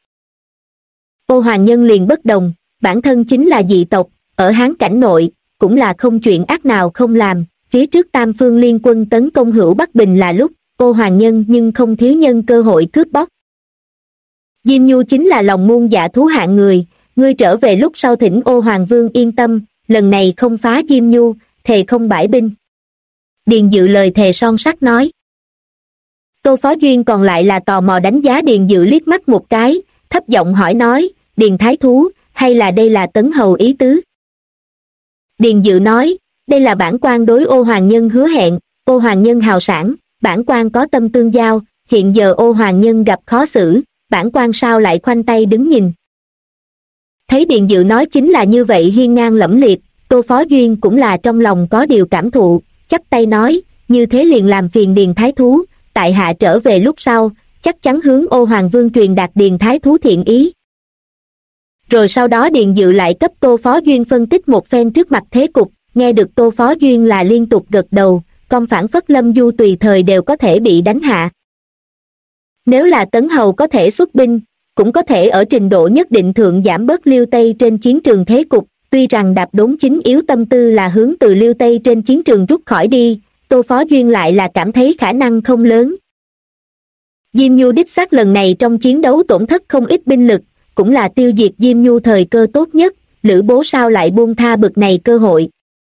Ô Hoàng Nhân liền bất đồng, bản thân chính là dị tộc, ở Hán cảnh nội, cũng là không chuyện ác nào không làm, phía trước Tam Phương liên quân tấn công Hữu Bắc Bình là lúc, Ô Hoàng Nhân nhưng không thiếu nhân cơ hội cướp bóc. Diêm Nhu chính là lòng muôn dạ thú hạng người, ngươi trở về lúc sau thỉnh Ô Hoàng Vương yên tâm, lần này không phá Diêm Nhu, thề không bãi binh. Điền Dự lời thề son sắt nói. Tô Phó Duyên còn lại là tò mò đánh giá Điền Dự liếc mắt một cái, thấp giọng hỏi nói, Điền Thái Thú, hay là đây là Tấn Hầu ý tứ? Điền Dự nói, đây là bản quan đối Ô Hoàng Nhân hứa hẹn, Ô Hoàng Nhân hào sảng, bản quan có tâm tương giao, hiện giờ Ô Hoàng Nhân gặp khó xử, bản quan sao lại khoanh tay đứng nhìn. Thấy Điền Dự nói chính là như vậy hiên ngang lẫm liệt, Tô Phó Duyên cũng là trong lòng có điều cảm thụ, chắp tay nói, như thế liền làm phiền Điền Thái Thú, tại hạ trở về lúc sau, chắc chắn hướng Ô Hoàng Vương truyền đạt Điền Thái Thú thiện ý. Rồi sau đó Điền Dự lại cấp Tô Phó Duyên phân tích một phen trước mặt thế cục, nghe được Tô Phó Duyên là liên tục gật đầu, con phản phất Lâm Du tùy thời đều có thể bị đánh hạ. Nếu là Tấn Hầu có thể xuất binh, cũng có thể ở trình độ nhất định thượng giảm bớt Liêu Tây trên chiến trường thế cục, tuy rằng Đạp Đốn chính yếu tâm tư là hướng từ Liêu Tây trên chiến trường rút khỏi đi, Tô Phó Duyên lại là cảm thấy khả năng không lớn. Diêm Nhu đích xác lần này trong chiến đấu tổn thất không ít binh lực, cũng là tiêu diệt Diêm Nhu thời cơ tốt nhất, Lữ Bố sao lại buông tha bực này cơ hội.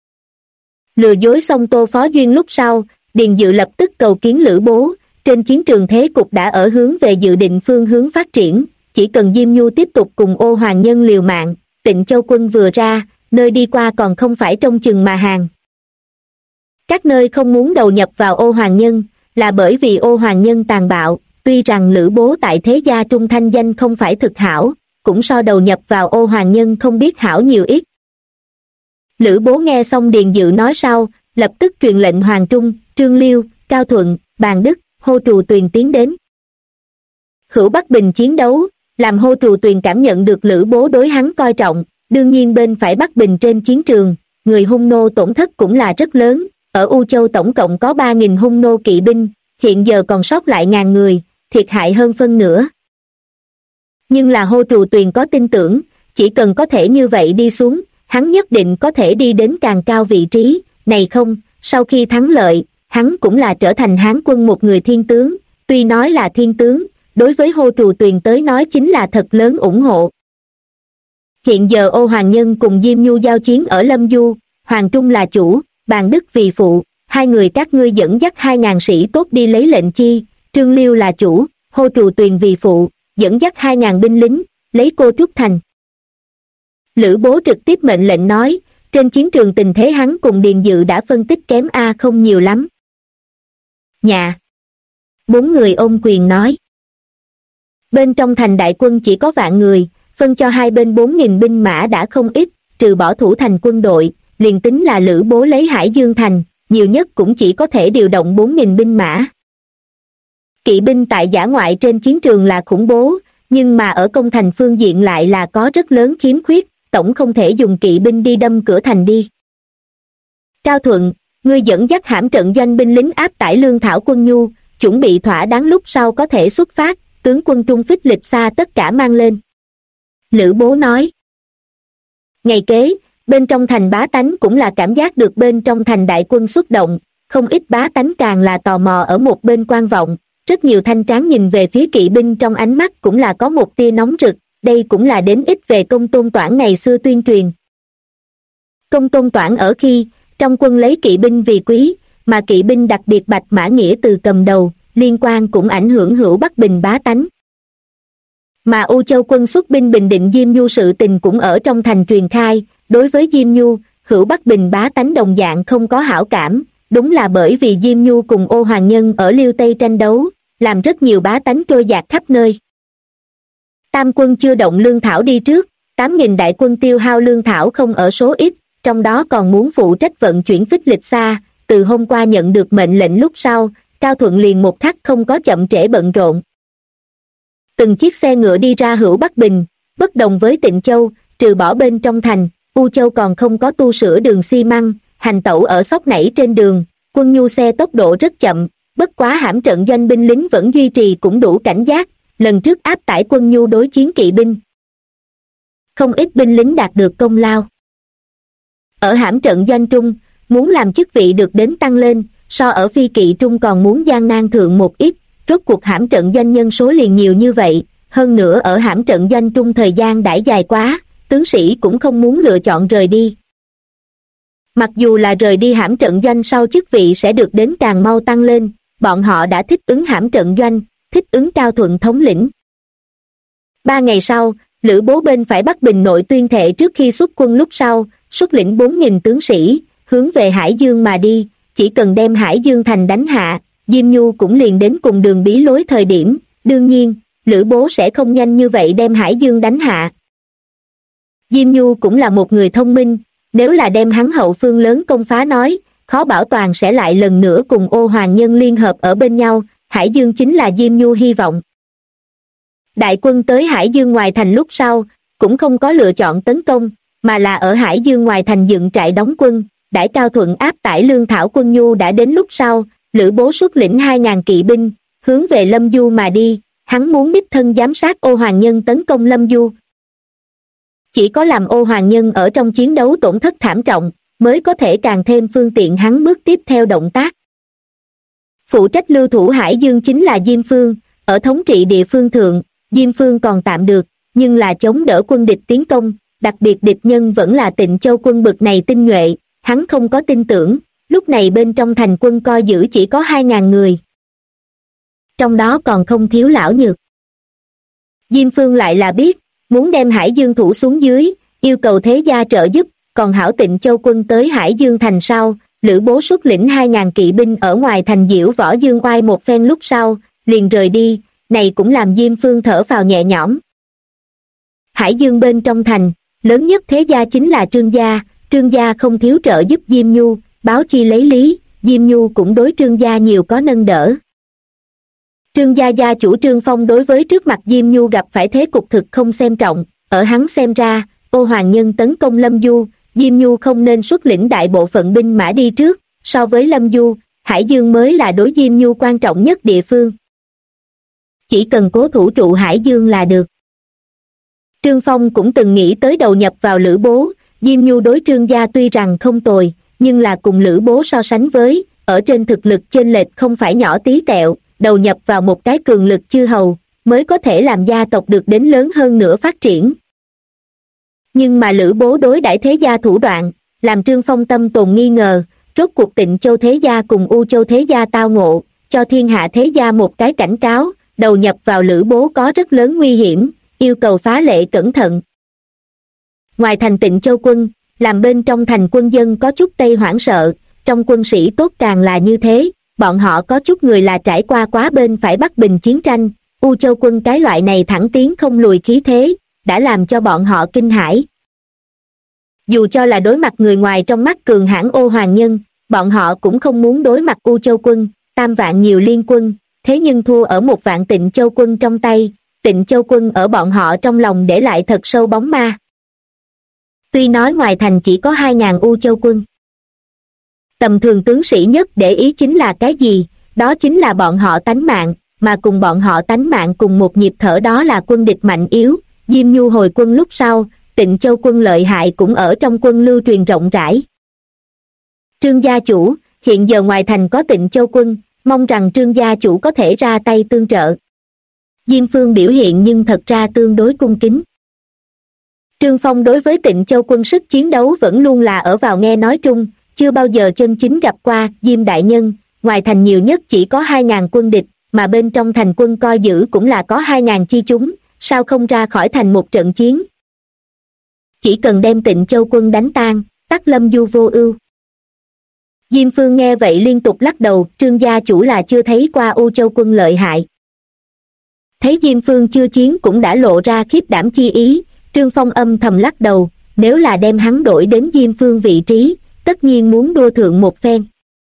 Lừa dối xong Tô Phó Duyên lúc sau, Điền Dự lập tức cầu kiến Lữ Bố, trên chiến trường thế cục đã ở hướng về dự định phương hướng phát triển, chỉ cần Diêm Nhu tiếp tục cùng Ô Hoàng Nhân liều mạng, Tịnh Châu quân vừa ra, nơi đi qua còn không phải trông chừng mà hàng. Các nơi không muốn đầu nhập vào Ô Hoàng Nhân, là bởi vì Ô Hoàng Nhân tàn bạo, tuy rằng Lữ Bố tại thế gia trung thanh danh không phải thực hảo, cũng so đầu nhập vào Ô Hoàng Nhân không biết hảo nhiều ít. Lữ Bố nghe xong Điền Dự nói sau, lập tức truyền lệnh Hoàng Trung, Trương Liêu, Cao Thuận, Bàn Đức, Hô Trù Tuyền tiến đến. Hữu Bắc Bình chiến đấu, làm Hô Trù Tuyền cảm nhận được Lữ Bố đối hắn coi trọng, đương nhiên bên phải Bắc Bình trên chiến trường, người hung nô tổn thất cũng là rất lớn, ở U Châu tổng cộng có 3.000 hung nô kỵ binh, hiện giờ còn sót lại 1.000 người, thiệt hại hơn phân nửa. Nhưng là Hô Trù Tuyền có tin tưởng, chỉ cần có thể như vậy đi xuống, hắn nhất định có thể đi đến càng cao vị trí, này không, sau khi thắng lợi, hắn cũng là trở thành Hán quân một người thiên tướng, tuy nói là thiên tướng, đối với Hô Trù Tuyền tới nói chính là thật lớn ủng hộ. Hiện giờ Ô Hoàng Nhân cùng Diêm Nhu giao chiến ở Lâm Du, Hoàng Trung là chủ, Bàn Đức vì phụ, hai người các ngươi dẫn dắt 2.000 sĩ tốt đi lấy lệnh chi, Trương Liêu là chủ, Hô Trù Tuyền vì phụ, dẫn dắt 2.000 binh lính, lấy Cô Trúc Thành. Lữ Bố trực tiếp mệnh lệnh nói, trên chiến trường tình thế hắn cùng Điền Dự đã phân tích kém không nhiều lắm. Nhà. 4 người ôm quyền nói. Bên trong thành đại quân chỉ có 1.000 người, phân cho hai bên 4.000 binh mã đã không ít, trừ bỏ thủ thành quân đội, liền tính là Lữ Bố lấy Hải Dương thành, nhiều nhất cũng chỉ có thể điều động 4.000 binh mã. Kỵ binh tại dã ngoại trên chiến trường là khủng bố, nhưng mà ở công thành phương diện lại là có rất lớn khiếm khuyết, tổng không thể dùng kỵ binh đi đâm cửa thành đi. Cao Thuận, ngươi dẫn dắt hãm trận doanh binh lính áp tải lương thảo quân nhu, chuẩn bị thỏa đáng lúc sau có thể xuất phát, tướng quân Trung Phích Lịch xa tất cả mang lên. Lữ Bố nói. Ngày kế, bên trong thành bá tánh cũng là cảm giác được bên trong thành đại quân xuất động, không ít bá tánh càng là tò mò ở một bên quan vọng, rất nhiều thanh tráng nhìn về phía kỵ binh trong ánh mắt cũng là có một tia nóng rực, đây cũng là đến ít về Công Tôn Toản ngày xưa tuyên truyền. Công Tôn Toản ở khi, trong quân lấy kỵ binh vì quý, mà kỵ binh đặc biệt Bạch Mã Nghĩa từ cầm đầu, liên quan cũng ảnh hưởng Hữu Bắc Bình bá tánh. Mà U Châu quân xuất binh bình định Diêm Nhu sự tình cũng ở trong thành truyền khai, đối với Diêm Nhu, Hữu Bắc Bình bá tánh đồng dạng không có hảo cảm, đúng là bởi vì Diêm Nhu cùng Ô Hoàng Nhân ở Liêu Tây tranh đấu, làm rất nhiều bá tánh trôi dạt khắp nơi. Tam quân chưa động lương thảo đi trước, 8.000 đại quân tiêu hao lương thảo không ở số ít, trong đó còn muốn phụ trách vận chuyển Phích Lịch xa, từ hôm qua nhận được mệnh lệnh lúc sau, Cao Thuận liền một khắc không có chậm trễ bận rộn. Từng chiếc xe ngựa đi ra Hữu Bắc Bình, bất đồng với Tịnh Châu, trừ bỏ bên trong thành, U Châu còn không có tu sửa đường xi măng, hành tẩu ở xóc nảy trên đường, quân nhu xe tốc độ rất chậm, bất quá hãm trận doanh binh lính vẫn duy trì cũng đủ cảnh giác, lần trước áp tải quân nhu đối chiến kỵ binh. Không ít binh lính đạt được công lao. Ở hãm trận doanh trung, muốn làm chức vị được đến tăng lên, so ở phi kỵ trung còn muốn gian nan thượng một ít, rốt cuộc hãm trận doanh nhân số liền nhiều như vậy, hơn nữa ở hãm trận doanh trung thời gian đãi dài quá, tướng sĩ cũng không muốn lựa chọn rời đi. Mặc dù là rời đi hãm trận doanh sau chức vị sẽ được đến càng mau tăng lên, bọn họ đã thích ứng hãm trận doanh, thích ứng Cao Thuận thống lĩnh. 3 ngày sau, Lữ Bố bên phải Bắc Bình nội tuyên thệ trước khi xuất quân lúc sau, xuất lĩnh 4.000 tướng sĩ, hướng về Hải Dương mà đi, chỉ cần đem Hải Dương thành đánh hạ, Diêm Nhu cũng liền đến cùng đường bí lối thời điểm, đương nhiên, Lữ Bố sẽ không nhanh như vậy đem Hải Dương đánh hạ. Diêm Nhu cũng là một người thông minh, nếu là đem hắn hậu phương lớn công phá nói, khó bảo toàn sẽ lại lần nữa cùng Ô Hoàng Nhân liên hợp ở bên nhau, Hải Dương chính là Diêm Nhu hy vọng. Đại quân tới Hải Dương ngoài thành lúc sau, cũng không có lựa chọn tấn công, mà là ở Hải Dương ngoài thành dựng trại đóng quân. Đãi Cao Thuận áp tải lương thảo quân nhu đã đến lúc sau, Lữ Bố xuất lĩnh 2.000 kỵ binh, hướng về Lâm Du mà đi, hắn muốn đích thân giám sát Ô Hoàng Nhân tấn công Lâm Du. Chỉ có làm Ô Hoàng Nhân ở trong chiến đấu tổn thất thảm trọng, mới có thể càng thêm phương tiện hắn bước tiếp theo động tác. Phụ trách lưu thủ Hải Dương chính là Diêm Phương, ở thống trị địa phương thượng, Diêm Phương còn tạm được, nhưng là chống đỡ quân địch tiến công, đặc biệt địch nhân vẫn là Tịnh Châu quân bực này tinh nhuệ, hắn không có tin tưởng, lúc này bên trong thành quân coi giữ chỉ có 2.000 người. Trong đó còn không thiếu lão nhược. Diêm Phương lại là biết, muốn đem Hải Dương thủ xuống dưới, yêu cầu thế gia trợ giúp, còn hảo Tịnh Châu quân tới Hải Dương thành sau, Lữ Bố xuất lĩnh 2.000 kỵ binh ở ngoài thành diễu võ Dương oai một phen lúc sau, liền rời đi, này cũng làm Diêm Phương thở phào nhẹ nhõm. Hải Dương bên trong thành, lớn nhất thế gia chính là Trương gia không thiếu trợ giúp Diêm Nhu, báo chi lấy lý, Diêm Nhu cũng đối Trương gia nhiều có nâng đỡ. Trương gia gia chủ Trương Phong đối với trước mặt Diêm Nhu gặp phải thế cục thực không xem trọng, ở hắn xem ra, Ô Hoàng Nhân tấn công Lâm Du, Diêm Nhu không nên xuất lĩnh đại bộ phận binh mã đi trước, so với Lâm Du, Hải Dương mới là đối Diêm Nhu quan trọng nhất địa phương. Chỉ cần cố thủ trụ Hải Dương là được. Trương Phong cũng từng nghĩ tới đầu nhập vào Lữ Bố, Diêm Nhu đối Trương gia tuy rằng không tồi, nhưng là cùng Lữ Bố so sánh với, ở trên thực lực chênh lệch không phải nhỏ tí tẹo, đầu nhập vào một cái cường lực chư hầu, mới có thể làm gia tộc được đến lớn hơn nữa phát triển. Nhưng mà Lữ Bố đối đãi thế gia thủ đoạn, làm Trương Phong tâm tồn nghi ngờ, rốt cuộc Tịnh Châu thế gia cùng U Châu thế gia tao ngộ, cho thiên hạ thế gia một cái cảnh cáo, đầu nhập vào Lữ Bố có rất lớn nguy hiểm, yêu cầu phá lệ cẩn thận. Ngoài thành Tịnh Châu quân, làm bên trong thành quân dân có chút tây hoảng sợ, trong quân sĩ tốt càng là như thế, bọn họ có chút người là trải qua quá bên phải Bắc Bình chiến tranh, U Châu quân cái loại này thẳng tiến không lùi khí thế, đã làm cho bọn họ kinh hãi. Dù cho là đối mặt người ngoài trong mắt cường hãn Ô Hoàng Nhân, bọn họ cũng không muốn đối mặt U Châu quân, 3 vạn nhiều liên quân, thế nhưng thua ở 1 vạn Tịnh Châu quân trong tay, Tịnh Châu quân ở bọn họ trong lòng để lại thật sâu bóng ma. Tuy nói ngoài thành chỉ có 2.000 U Châu quân. Tầm thường tướng sĩ nhất để ý chính là cái gì, đó chính là bọn họ tánh mạng, mà cùng bọn họ tánh mạng cùng một nhịp thở đó là quân địch mạnh yếu. Diêm Nhu hồi quân lúc sau, Tịnh Châu quân lợi hại cũng ở trong quân lưu truyền rộng rãi. Trương gia chủ, hiện giờ ngoài thành có Tịnh Châu quân, mong rằng Trương gia chủ có thể ra tay tương trợ. Diêm Phương biểu hiện nhưng thật ra tương đối cung kính. Trương Phong đối với Tịnh Châu quân sức chiến đấu vẫn luôn là ở vào nghe nói trung, chưa bao giờ chân chính gặp qua. Diêm đại nhân, ngoài thành nhiều nhất chỉ có 2.000 quân địch, mà bên trong thành quân coi giữ cũng là có 2.000 chi chúng, sao không ra khỏi thành một trận chiến? Chỉ cần đem Tịnh Châu quân đánh tan, tắc Lâm Du vô ưu. Diêm Phương nghe vậy liên tục lắc đầu, Trương gia chủ là chưa thấy qua U Châu quân lợi hại. Thấy Diêm Phương chưa chiến cũng đã lộ ra khiếp đảm chi ý, Trương Phong âm thầm lắc đầu, nếu là đem hắn đổi đến Diêm Phương vị trí, tất nhiên muốn đua thượng một phen.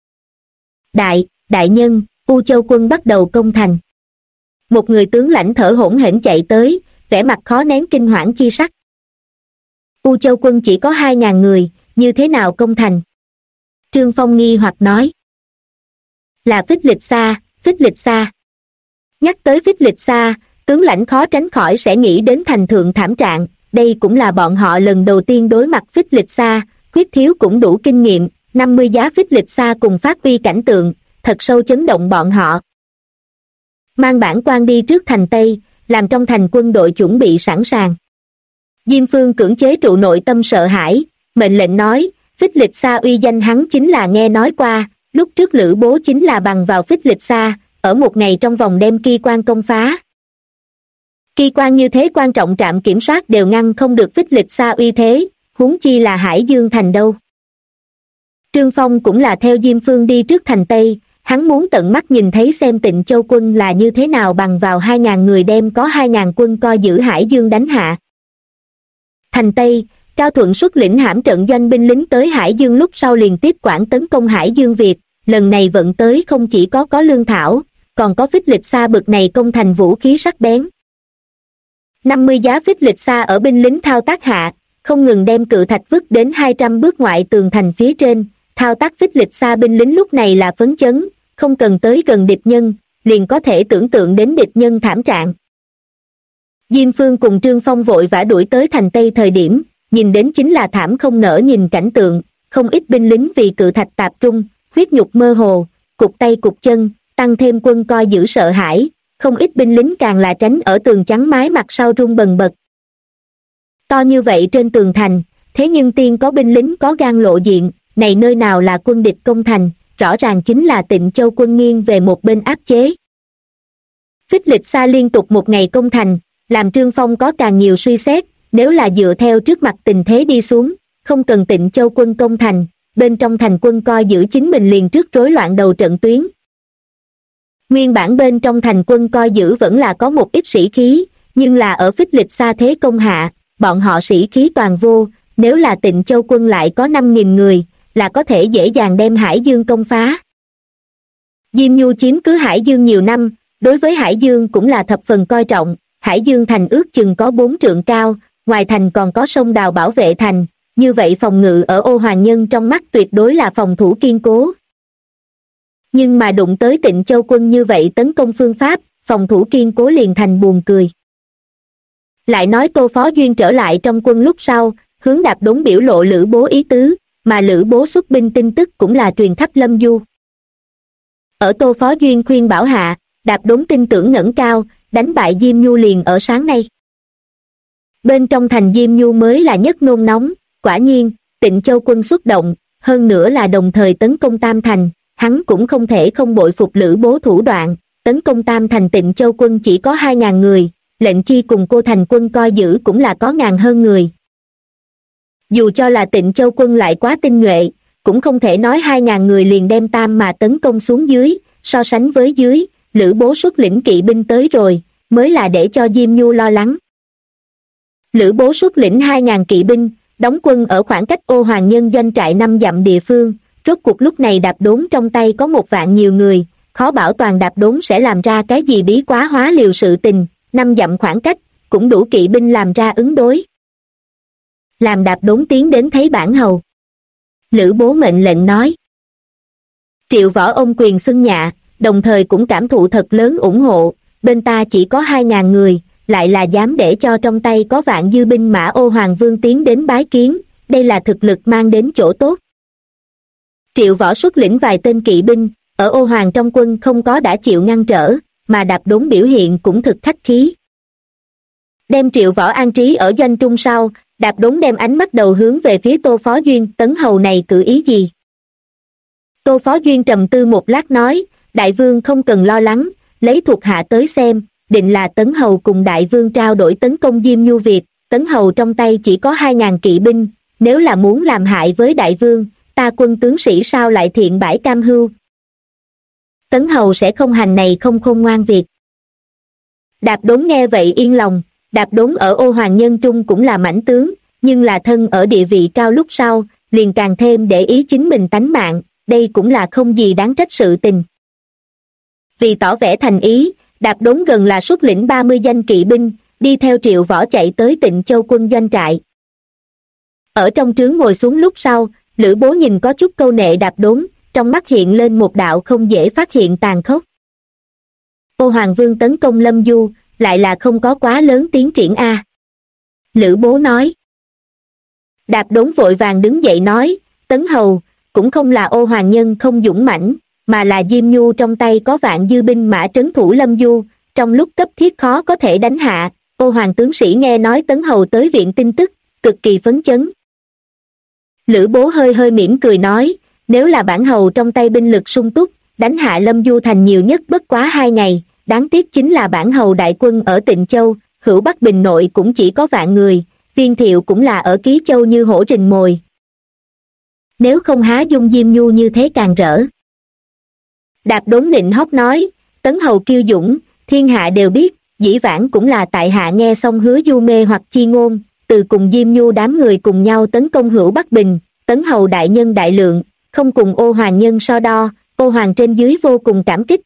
Đại nhân, U Châu quân bắt đầu công thành. Một người tướng lãnh thở hổn hển chạy tới, vẻ mặt khó nén kinh hoảng chi sắc. U Châu quân chỉ có 2.000 người, như thế nào công thành? Trương Phong nghi hoặc nói. Là Phích Lịch Sa. Nhắc tới Phích Lịch Sa, tướng lãnh khó tránh khỏi sẽ nghĩ đến thành thượng thảm trạng, đây cũng là bọn họ lần đầu tiên đối mặt Phích Lịch Sa, Quyết Thiếu cũng đủ kinh nghiệm, 50 giá Phích Lịch Sa cùng phát huy cảnh tượng, thật sâu chấn động bọn họ. Mang bản quan đi trước thành Tây, làm trong thành quân đội chuẩn bị sẵn sàng. Diêm Phương cưỡng chế trụ nội tâm sợ hãi, mệnh lệnh nói, Phích Lịch Sa uy danh hắn chính là nghe nói qua, lúc trước Lữ Bố chính là bằng vào Phích Lịch Sa, ở một ngày trong vòng đem Ki Quan công phá. Ki Quan như thế quan trọng trạm kiểm soát đều ngăn không được Phích Lịch Sa uy thế, huống chi là Hải Dương thành đâu. Trương Phong cũng là theo Diêm Phương đi trước thành Tây, hắn muốn tận mắt nhìn thấy xem Tịnh Châu quân là như thế nào bằng vào 2.000 người đem có 2.000 quân coi giữ Hải Dương đánh hạ. Thành Tây, Cao Thuận xuất lĩnh hãm trận doanh binh lính tới Hải Dương lúc sau liền tiếp quản tấn công Hải Dương Việt, lần này vận tới không chỉ có lương thảo, còn có phích lịch xa bực này công thành vũ khí sắc bén. 50 giá phích lịch xa ở binh lính thao tác hạ, không ngừng đem cự thạch vứt đến 200 bước ngoại tường thành phía trên, thao tác phích lịch xa binh lính lúc này là phấn chấn, không cần tới gần địch nhân, liền có thể tưởng tượng đến địch nhân thảm trạng. Diêm Phương cùng Trương Phong vội vã đuổi tới thành Tây thời điểm, nhìn đến chính là thảm không nỡ nhìn cảnh tượng, không ít binh lính vì cự thạch tạp trung, huyết nhục mơ hồ, cụt tay cụt chân, tăng thêm quân coi giữ sợ hãi, không ít binh lính càng là tránh ở tường chắn mái mặt sau run bần bật. To như vậy trên tường thành, thế nhưng tiên có binh lính có gan lộ diện, này nơi nào là quân địch công thành, rõ ràng chính là Tịnh Châu quân nghiêng về một bên áp chế. Phích lịch xa liên tục một ngày công thành, làm Trương Phong có càng nhiều suy xét, nếu là dựa theo trước mặt tình thế đi xuống, không cần Tịnh Châu quân công thành, bên trong thành quân coi giữ chính mình liền trước rối loạn đầu trận tuyến. Nguyên bản bên trong thành quân coi giữ vẫn là có một ít sĩ khí, nhưng là ở phích lịch xa thế công hạ, bọn họ sĩ khí toàn vô, nếu là Tịnh Châu quân lại có 5.000 người, là có thể dễ dàng đem Hải Dương công phá. Diêm Nhu chiếm cứ Hải Dương nhiều năm, đối với Hải Dương cũng là thập phần coi trọng, Hải Dương thành ước chừng có 4 trượng cao, ngoài thành còn có sông đào bảo vệ thành, như vậy phòng ngự ở Ô Hoàng Nhân trong mắt tuyệt đối là phòng thủ kiên cố. Nhưng mà đụng tới Tịnh Châu quân như vậy tấn công phương pháp, phòng thủ kiên cố liền thành buồn cười. Lại nói Tô Phó Duyên trở lại trong quân lúc sau, hướng Đạp Đốn biểu lộ Lữ Bố ý tứ, mà Lữ Bố xuất binh tin tức cũng là truyền khắp Lâm Du. Ở Tô Phó Duyên khuyên bảo hạ, Đạp Đốn tin tưởng ngẩng cao, đánh bại Diêm Nhu liền ở sáng nay. Bên trong thành Diêm Nhu mới là nhất nôn nóng, quả nhiên, Tịnh Châu quân xuất động, hơn nữa là đồng thời tấn công Tam Thành, hắn cũng không thể không bội phục Lữ Bố thủ đoạn, tấn công Tam Thành Tịnh Châu quân chỉ có 2.000 người, lệnh chi cùng cô thành quân coi giữ cũng là có ngàn hơn người. Dù cho là Tịnh Châu quân lại quá tinh nhuệ, cũng không thể nói 2.000 người liền đem Tam mà tấn công xuống dưới, so sánh với dưới, Lữ Bố xuất lĩnh kỵ binh tới rồi, mới là để cho Diêm Nhu lo lắng. Lữ Bố xuất lĩnh 2.000 kỵ binh, đóng quân ở khoảng cách Ô Hoàng Nhân doanh trại 5 dặm địa phương, rốt cuộc lúc này Đạp Đốn trong tay có 1 vạn nhiều người, khó bảo toàn Đạp Đốn sẽ làm ra cái gì bí quá hóa liều sự tình, 5 dặm khoảng cách, cũng đủ kỵ binh làm ra ứng đối. Làm Đạp Đốn tiến đến thấy bản hầu. Lữ Bố mệnh lệnh nói. Triệu Võ ôm quyền xưng nhạ, đồng thời cũng cảm thụ thật lớn ủng hộ, bên ta chỉ có 2.000 người, lại là dám để cho trong tay có vạn dư binh mã Ô Hoàng Vương tiến đến bái kiến, đây là thực lực mang đến chỗ tốt. Triệu Võ xuất lĩnh vài tên kỵ binh, ở Ô Hoàng trong quân không có đã chịu ngăn trở, mà Đạp Đốn biểu hiện cũng thực khách khí. Đem Triệu Võ an trí ở doanh trung sau, Đạp Đốn đem ánh mắt đầu hướng về phía Tô Phó Duyên, Tấn hầu này cử ý gì? Tô Phó Duyên trầm tư một lát nói, Đại Vương không cần lo lắng, lấy thuộc hạ tới xem, định là Tấn hầu cùng Đại Vương trao đổi tấn công Diêm Nhu Việt, Tấn hầu trong tay chỉ có 2.000 kỵ binh, nếu là muốn làm hại với Đại Vương, ta quân tướng sĩ sao lại thiện bãi cam hưu? Tấn hầu sẽ không hành này không khôn ngoan việc. Đạp Đốn nghe vậy yên lòng, Đạp Đốn ở Ô Hoàng Nhân trung cũng là mãnh tướng, nhưng là thân ở địa vị cao lúc sau, liền càng thêm để ý chính mình tánh mạng, đây cũng là không gì đáng trách sự tình. Vì tỏ vẻ thành ý, Đạp Đốn gần là xuất lĩnh 30 danh kỵ binh, đi theo Triệu Võ chạy tới Tịnh Châu quân doanh trại. Ở trong trướng ngồi xuống lúc sau, Lữ Bố nhìn có chút câu nệ Đạp Đốn, trong mắt hiện lên một đạo không dễ phát hiện tàn khốc. Ô Hoàng Vương tấn công Lâm Du, lại là không có quá lớn tiến triển a. Lữ Bố nói. Đạp Đốn vội vàng đứng dậy nói, Tấn hầu, cũng không là Ô Hoàng Nhân không dũng mãnh, mà là Diêm Nhu trong tay có vạn dư binh mã trấn thủ Lâm Du, trong lúc cấp thiết khó có thể đánh hạ. Ô Hoàng tướng sĩ nghe nói Tấn hầu tới viện tin tức, cực kỳ phấn chấn. Lữ Bố hơi hơi mỉm cười nói, nếu là bản hầu trong tay binh lực sung túc, đánh hạ Lâm Du thành nhiều nhất bất quá 2 ngày, đáng tiếc chính là bản hầu đại quân ở Tịnh Châu, Hữu Bắc Bình nội cũng chỉ có vạn người, Viên Thiệu cũng là ở Ký Châu như hổ rình mồi. Nếu không há dung Diêm Nhu như thế càng rỡ. Đạp Đốn nịnh hót nói, Tấn hầu kiêu dũng, thiên hạ đều biết, dĩ vãng cũng là tại hạ nghe xong Hứa Du mê hoặc chi ngôn, từ cùng Diêm Nhu đám người cùng nhau tấn công Hữu Bắc Bình, Tấn Hầu đại nhân đại lượng, không cùng Ô Hoàng nhân so đo, Ô Hoàng trên dưới vô cùng cảm kích.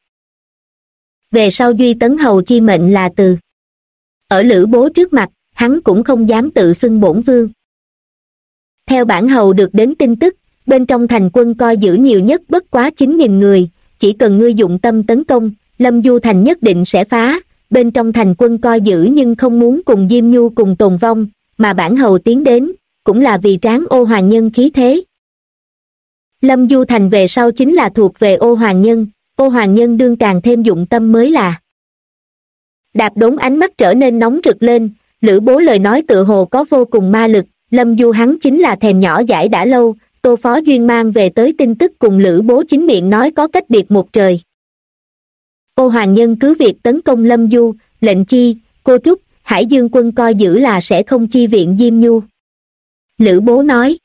Về sau Duy Tấn Hầu chi mệnh là từ. Ở Lữ Bố trước mặt, hắn cũng không dám tự xưng bổn vương. Theo bản hầu được đến tin tức, bên trong thành quân coi giữ nhiều nhất bất quá 9.000 người, chỉ cần ngươi dụng tâm tấn công, Lâm Du Thành nhất định sẽ phá, bên trong thành quân coi giữ nhưng không muốn cùng Diêm Nhu cùng tồn vong, mà bản hầu tiến đến, cũng là vì tráng Ô Hoàng nhân khí thế. Lâm Du Thành về sau chính là thuộc về Ô Hoàng nhân, Ô Hoàng nhân đương càng thêm dụng tâm mới là. Đạp Đốn ánh mắt trở nên nóng rực lên, Lữ Bố lời nói tựa hồ có vô cùng ma lực, Lâm Du hắn chính là thèm nhỏ dãi đã lâu, Tô Phó Duyên mang về tới tin tức cùng Lữ Bố chính miệng nói có cách biệt một trời. Ô Hoàng nhân cứ việc tấn công Lâm Du, lệnh chi, cô Trúc, Hải Dương quân coi giữ là sẽ không chi viện Diêm Nhu. Lữ Bố nói.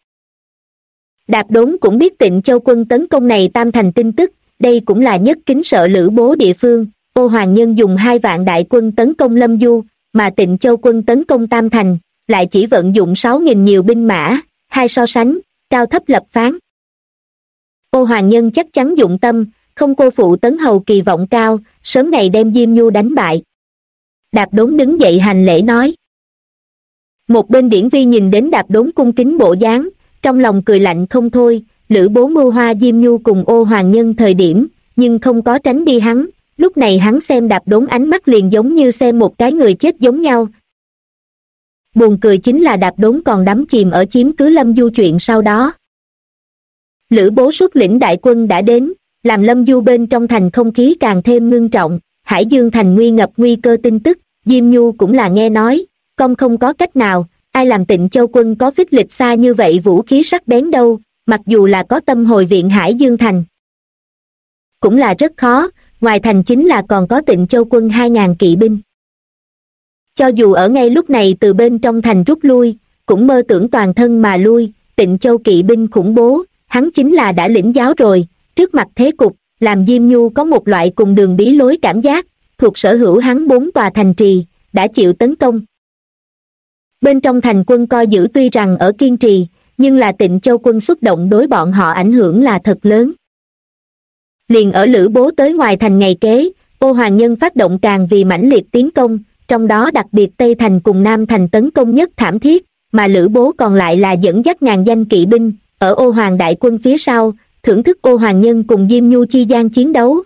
Đạp Đốn cũng biết Tịnh Châu quân tấn công này tam thành tin tức, đây cũng là nhất kính sợ Lữ Bố địa phương. Ô Hoàng nhân dùng 2 vạn đại quân tấn công Lâm Du, mà Tịnh Châu quân tấn công tam thành, lại chỉ vận dụng 6.000 nhiều binh mã, hai so sánh, cao thấp lập phán. Ô Hoàng nhân chắc chắn dụng tâm, không cô phụ Tấn Hầu kỳ vọng cao, sớm ngày đem Diêm Nhu đánh bại. Đạp Đốn đứng dậy hành lễ nói. Một bên Điển Vi nhìn đến Đạp Đốn cung kính bộ dáng, trong lòng cười lạnh không thôi, Lữ Bố mưu hoa Diêm Nhu cùng Ô Hoàng nhân thời điểm, nhưng không có tránh đi hắn, lúc này hắn xem Đạp Đốn ánh mắt liền giống như xem một cái người chết giống nhau. Buồn cười chính là Đạp Đốn còn đắm chìm ở chiếm cứ Lâm Du chuyện sau đó. Lữ Bố xuất lĩnh đại quân đã đến, làm Lâm Du bên trong thành không khí càng thêm ngưng trọng, Hải Dương thành nguy ngập nguy cơ tin tức, Diêm Nhu cũng là nghe nói, công không có cách nào, ai làm Tịnh Châu quân có phích lịch xa như vậy vũ khí sắc bén đâu, mặc dù là có tâm hồi viện Hải Dương thành. Cũng là rất khó, ngoài thành chính là còn có Tịnh Châu quân 2.000 kỵ binh. Cho dù ở ngay lúc này từ bên trong thành rút lui, cũng mơ tưởng toàn thân mà lui, Tịnh Châu kỵ binh khủng bố, hắn chính là đã lĩnh giáo rồi, trước mặt thế cục, làm Diêm Nhu có một loại cùng đường bí lối cảm giác, thuộc sở hữu hắn 4 tòa thành trì, đã chịu tấn công. Bên trong thành quân coi giữ tuy rằng ở kiên trì, nhưng là Tịnh Châu quân xuất động đối bọn họ ảnh hưởng là thật lớn. Liền ở Lữ Bố tới ngoài thành ngày kế, Ô Hoàng nhân phát động càng vì mãnh liệt tiến công, trong đó đặc biệt Tây Thành cùng Nam Thành tấn công nhất thảm thiết, mà Lữ Bố còn lại là dẫn dắt ngàn danh kỵ binh, ở Ô Hoàng đại quân phía sau, thưởng thức Ô Hoàng nhân cùng Diêm Nhu chi gian chiến đấu.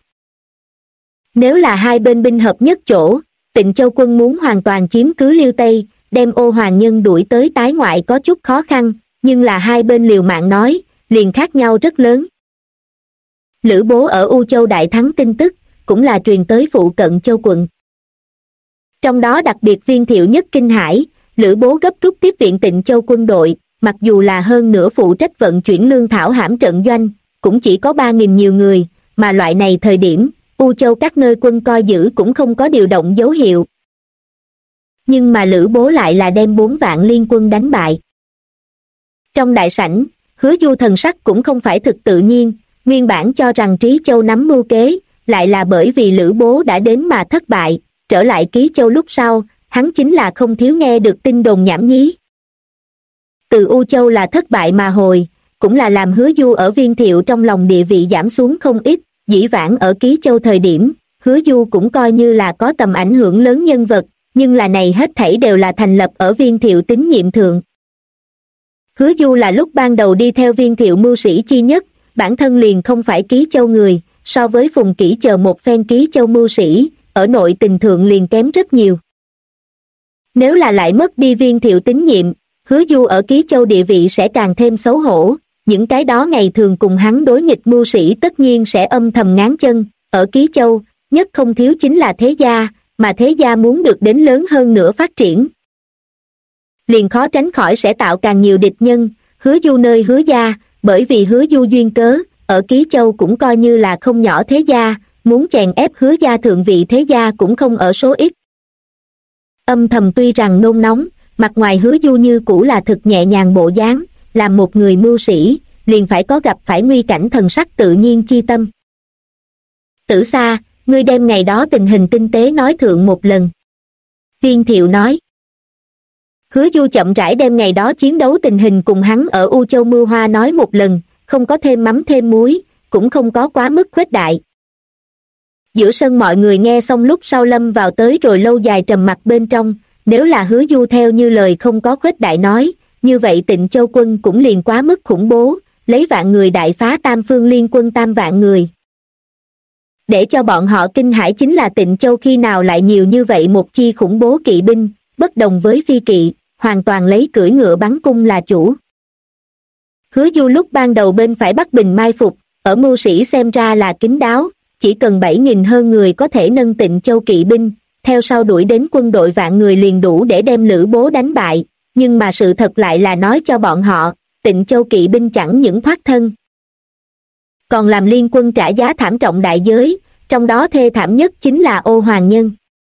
Nếu là hai bên binh hợp nhất chỗ, Tịnh Châu quân muốn hoàn toàn chiếm cứ Liêu Tây, đem Ô Hoàng nhân đuổi tới tái ngoại có chút khó khăn, nhưng là hai bên liều mạng nói, liền khác nhau rất lớn. Lữ Bố ở U Châu đại thắng tin tức, cũng là truyền tới phụ cận Châu quận. Trong đó đặc biệt Viên Thiệu nhất kinh hãi, Lữ Bố gấp rút tiếp viện Tịnh Châu quân đội, mặc dù là hơn nửa phụ trách vận chuyển lương thảo hãm trận doanh, cũng chỉ có 3.000 nhiều người, mà loại này thời điểm, U Châu các nơi quân coi giữ cũng không có điều động dấu hiệu. Nhưng mà Lữ Bố lại là đem 4 vạn liên quân đánh bại. Trong đại sảnh, Hứa Du thần sắc cũng không phải thực tự nhiên, nguyên bản cho rằng Trí Châu nắm mưu kế, lại là bởi vì Lữ Bố đã đến mà thất bại, trở lại Ký Châu lúc sau, hắn chính là không thiếu nghe được tin đồn nhảm nhí. Từ U Châu là thất bại mà hồi, cũng là làm Hứa Du ở Viên Thiệu trong lòng địa vị giảm xuống không ít, dĩ vãng ở Ký Châu thời điểm, Hứa Du cũng coi như là có tầm ảnh hưởng lớn nhân vật, nhưng là này hết thảy đều là thành lập ở Viên Thiệu tín nhiệm thượng. Hứa Du là lúc ban đầu đi theo Viên Thiệu mưu sĩ chi nhất, bản thân liền không phải Ký Châu người, so với Phùng Kỷ chờ một phen Ký Châu mưu sĩ, ở nội tình thượng liền kém rất nhiều. Nếu là lại mất đi Viên Thiệu tín nhiệm, Hứa Du ở Ký Châu địa vị sẽ càng thêm xấu hổ, những cái đó ngày thường cùng hắn đối nghịch mưu sĩ tất nhiên sẽ âm thầm ngáng chân, ở Ký Châu, nhất không thiếu chính là thế gia, mà thế gia muốn được đến lớn hơn nữa phát triển. Liền khó tránh khỏi sẽ tạo càng nhiều địch nhân, Hứa Du nơi Hứa gia, bởi vì Hứa Du duyên cớ, ở Ký Châu cũng coi như là không nhỏ thế gia, muốn chèn ép Hứa gia thượng vị thế gia cũng không ở số ít. Âm thầm tuy rằng nôn nóng, mặt ngoài Hứa Du như cũ là thực nhẹ nhàng bộ dáng, làm một người mưu sĩ, liền phải có gặp phải nguy cảnh thần sắc tự nhiên chi tâm. Tử Sa, ngươi đem ngày đó tình hình tinh tế nói thượng một lần. Viên Thiệu nói. Hứa Du chậm rãi đem ngày đó chiến đấu tình hình cùng hắn ở U Châu Mưa Hoa nói một lần, không có thêm mắm thêm muối, cũng không có quá mức khuếch đại. Giữa sân mọi người nghe xong lúc sau lâm vào tới rồi lâu dài trầm mặc bên trong, nếu là Hứa Du theo như lời không có khuếch đại nói, như vậy Tịnh Châu quân cũng liền quá mức khủng bố, lấy vạn người đại phá Tam Phương Liên quân 3.000 người. Để cho bọn họ kinh hãi chính là Tịnh Châu khi nào lại nhiều như vậy một chi khủng bố kỵ binh, bất đồng với phi kỵ, hoàn toàn lấy cưỡi ngựa bắn cung là chủ. Hứa Du lúc ban đầu bên phải Bắc Bình mai phục, ở mưu sĩ xem ra là kín đáo, chỉ cần 7.000 hơn người có thể nâng Tịnh Châu kỵ binh, theo sau đuổi đến quân đội vạn người liền đủ để đem Lữ Bố đánh bại, nhưng mà sự thật lại là nói cho bọn họ, Tịnh Châu kỵ binh chẳng những thoát thân, còn làm liên quân trả giá thảm trọng đại giới, trong đó thê thảm nhất chính là Ô Hoàng Nhân.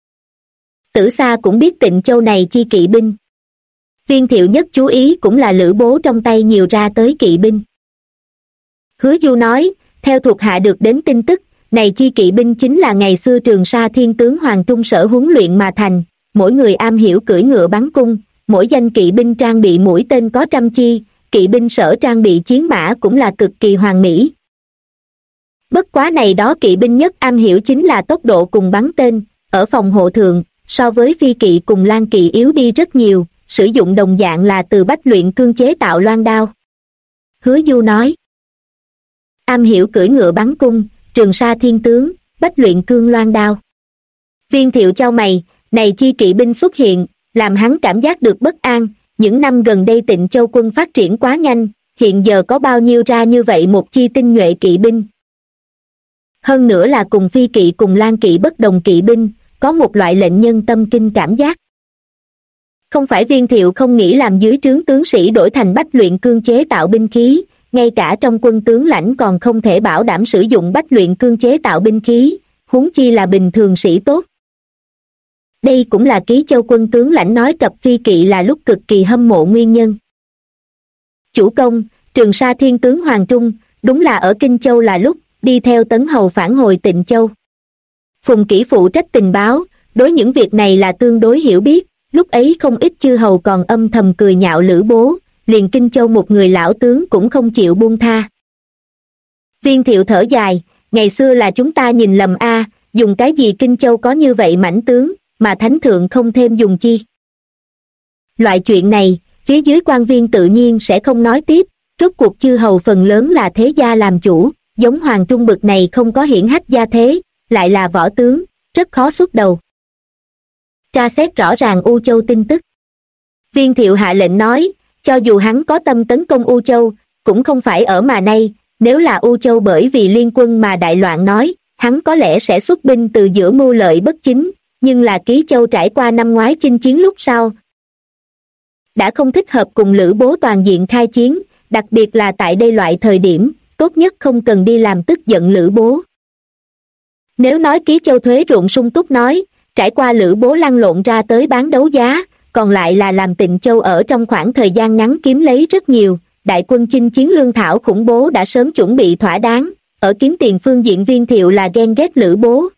Tử Sa cũng biết Tịnh Châu này chi kỵ binh. Viên Thiệu nhất chú ý cũng là Lữ Bố trong tay nhiều ra tới kỵ binh. Hứa Du nói, theo thuộc hạ được đến tin tức, này chi kỵ binh chính là ngày xưa Trường Sa Thiên tướng Hoàng Trung sở huấn luyện mà thành, mỗi người am hiểu cưỡi ngựa bắn cung, mỗi danh kỵ binh trang bị mũi tên có 100 chi, kỵ binh sở trang bị chiến mã cũng là cực kỳ hoàn mỹ. Bất quá này đó kỵ binh nhất am hiểu chính là tốc độ cùng bắn tên, ở phòng hộ thượng, so với phi kỵ cùng lang kỵ yếu đi rất nhiều, sử dụng đồng dạng là từ Bách Luyện Cương chế tạo loan đao. Hứa Du nói, am hiểu cưỡi ngựa bắn cung, Trường Sa Thiên tướng, Bách Luyện Cương loan đao. Viên Thiệu chau mày, này chi kỵ binh xuất hiện, làm hắn cảm giác được bất an, những năm gần đây Tịnh Châu quân phát triển quá nhanh, hiện giờ có bao nhiêu ra như vậy một chi tinh nhuệ kỵ binh. Hơn nữa là cùng phi kỵ cùng lang kỵ bất đồng kỵ binh, có một loại lệnh nhân tâm kinh cảm giác. Không phải Viên Thiệu không nghĩ làm dưới trướng tướng sĩ đổi thành Bách Luyện Cương chế tạo binh khí, ngay cả trong quân tướng lãnh còn không thể bảo đảm sử dụng Bách Luyện Cương chế tạo binh khí, huống chi là bình thường sĩ tốt. Đây cũng là Ký Châu quân tướng lãnh nói cập phi kỵ là lúc cực kỳ hâm mộ nguyên nhân. Chủ công, Trường Sa Thiên tướng Hoàng Trung, đúng là ở Kinh Châu là lúc, đi theo Tấn Hầu phản hồi Tịnh Châu. Phùng Kỷ phụ trách tình báo, đối những việc này là tương đối hiểu biết, lúc ấy không ít chư hầu còn âm thầm cười nhạo Lữ Bố, liền Kinh Châu một người lão tướng cũng không chịu buông tha. Viên Thiệu thở dài, ngày xưa là chúng ta nhìn lầm a, dùng cái gì Kinh Châu có như vậy mãnh tướng, mà thánh thượng không thêm dùng chi. Loại chuyện này, phía dưới quan viên tự nhiên sẽ không nói tiếp, rốt cuộc chư hầu phần lớn là thế gia làm chủ, giống Hoàng Trung bực này không có hiển hách gia thế, lại là võ tướng, rất khó xuất đầu. Tra xét rõ ràng U Châu tin tức. Viên Thiệu hạ lệnh nói, cho dù hắn có tâm tấn công U Châu, cũng không phải ở mà nay, nếu là U Châu bởi vì liên quân mà đại loạn nói, hắn có lẽ sẽ xuất binh từ giữa mưu lợi bất chính, nhưng là Ký Châu trải qua năm ngoái chinh chiến lúc sau, đã không thích hợp cùng Lữ Bố toàn diện khai chiến, đặc biệt là tại đây loại thời điểm, tốt nhất không cần đi làm tức giận Lữ Bố. Nếu nói Ký Châu thuế ruộng sung túc nói, trải qua Lữ Bố lăn lộn ra tới bán đấu giá, còn lại là làm Tịnh Châu ở trong khoảng thời gian ngắn kiếm lấy rất nhiều, đại quân chinh chiến lương thảo khủng bố đã sớm chuẩn bị thỏa đáng, ở kiếm tiền phương diện Viên Thiệu là ghen ghét Lữ Bố.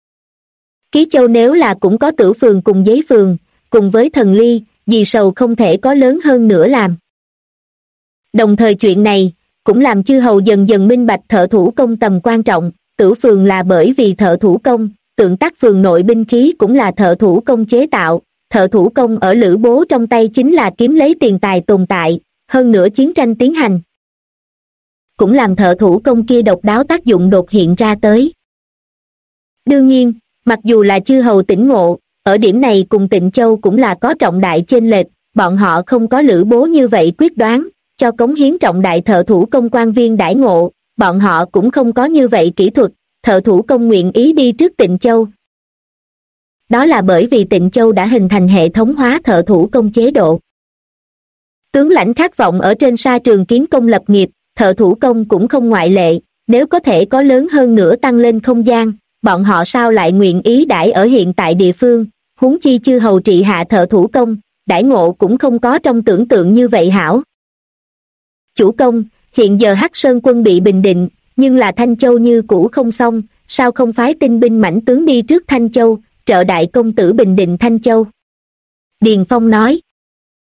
Ký Châu nếu là cũng có Tử Phường cùng Giấy Phường, cùng với Thần Ly, vì sầu không thể có lớn hơn nữa làm. Đồng thời chuyện này, cũng làm chư hầu dần dần minh bạch thợ thủ công tầm quan trọng, Tử Phường là bởi vì thợ thủ công, Tượng Tác Phường nội binh khí cũng là thợ thủ công chế tạo, thợ thủ công ở Lữ Bố trong tay chính là kiếm lấy tiền tài tồn tại, hơn nữa chiến tranh tiến hành. Cũng làm thợ thủ công kia độc đáo tác dụng đột hiện ra tới. Đương nhiên, mặc dù là chư hầu tỉnh ngộ, ở điểm này cùng Tịnh Châu cũng là có trọng đại chênh lệch, bọn họ không có Lữ Bố như vậy quyết đoán, cho cống hiến trọng đại thợ thủ công quan viên đãi ngộ, bọn họ cũng không có như vậy kỹ thuật, thợ thủ công nguyện ý đi trước Tịnh Châu. Đó là bởi vì Tịnh Châu đã hình thành hệ thống hóa thợ thủ công chế độ. Tướng lãnh khát vọng ở trên sa trường kiến công lập nghiệp, thợ thủ công cũng không ngoại lệ, nếu có thể có lớn hơn nữa tăng lên không gian, bọn họ sao lại nguyện ý đãi ở hiện tại địa phương, huống chi chư hầu trị hạ thợ thủ công, đãi ngộ cũng không có trong tưởng tượng như vậy hảo. Chủ công, hiện giờ Hắc Sơn quân bị bình định, nhưng là Thanh Châu như cũ không xong, sao không phái tinh binh mãnh tướng đi trước Thanh Châu, trợ đại công tử bình định Thanh Châu. Điền Phong nói.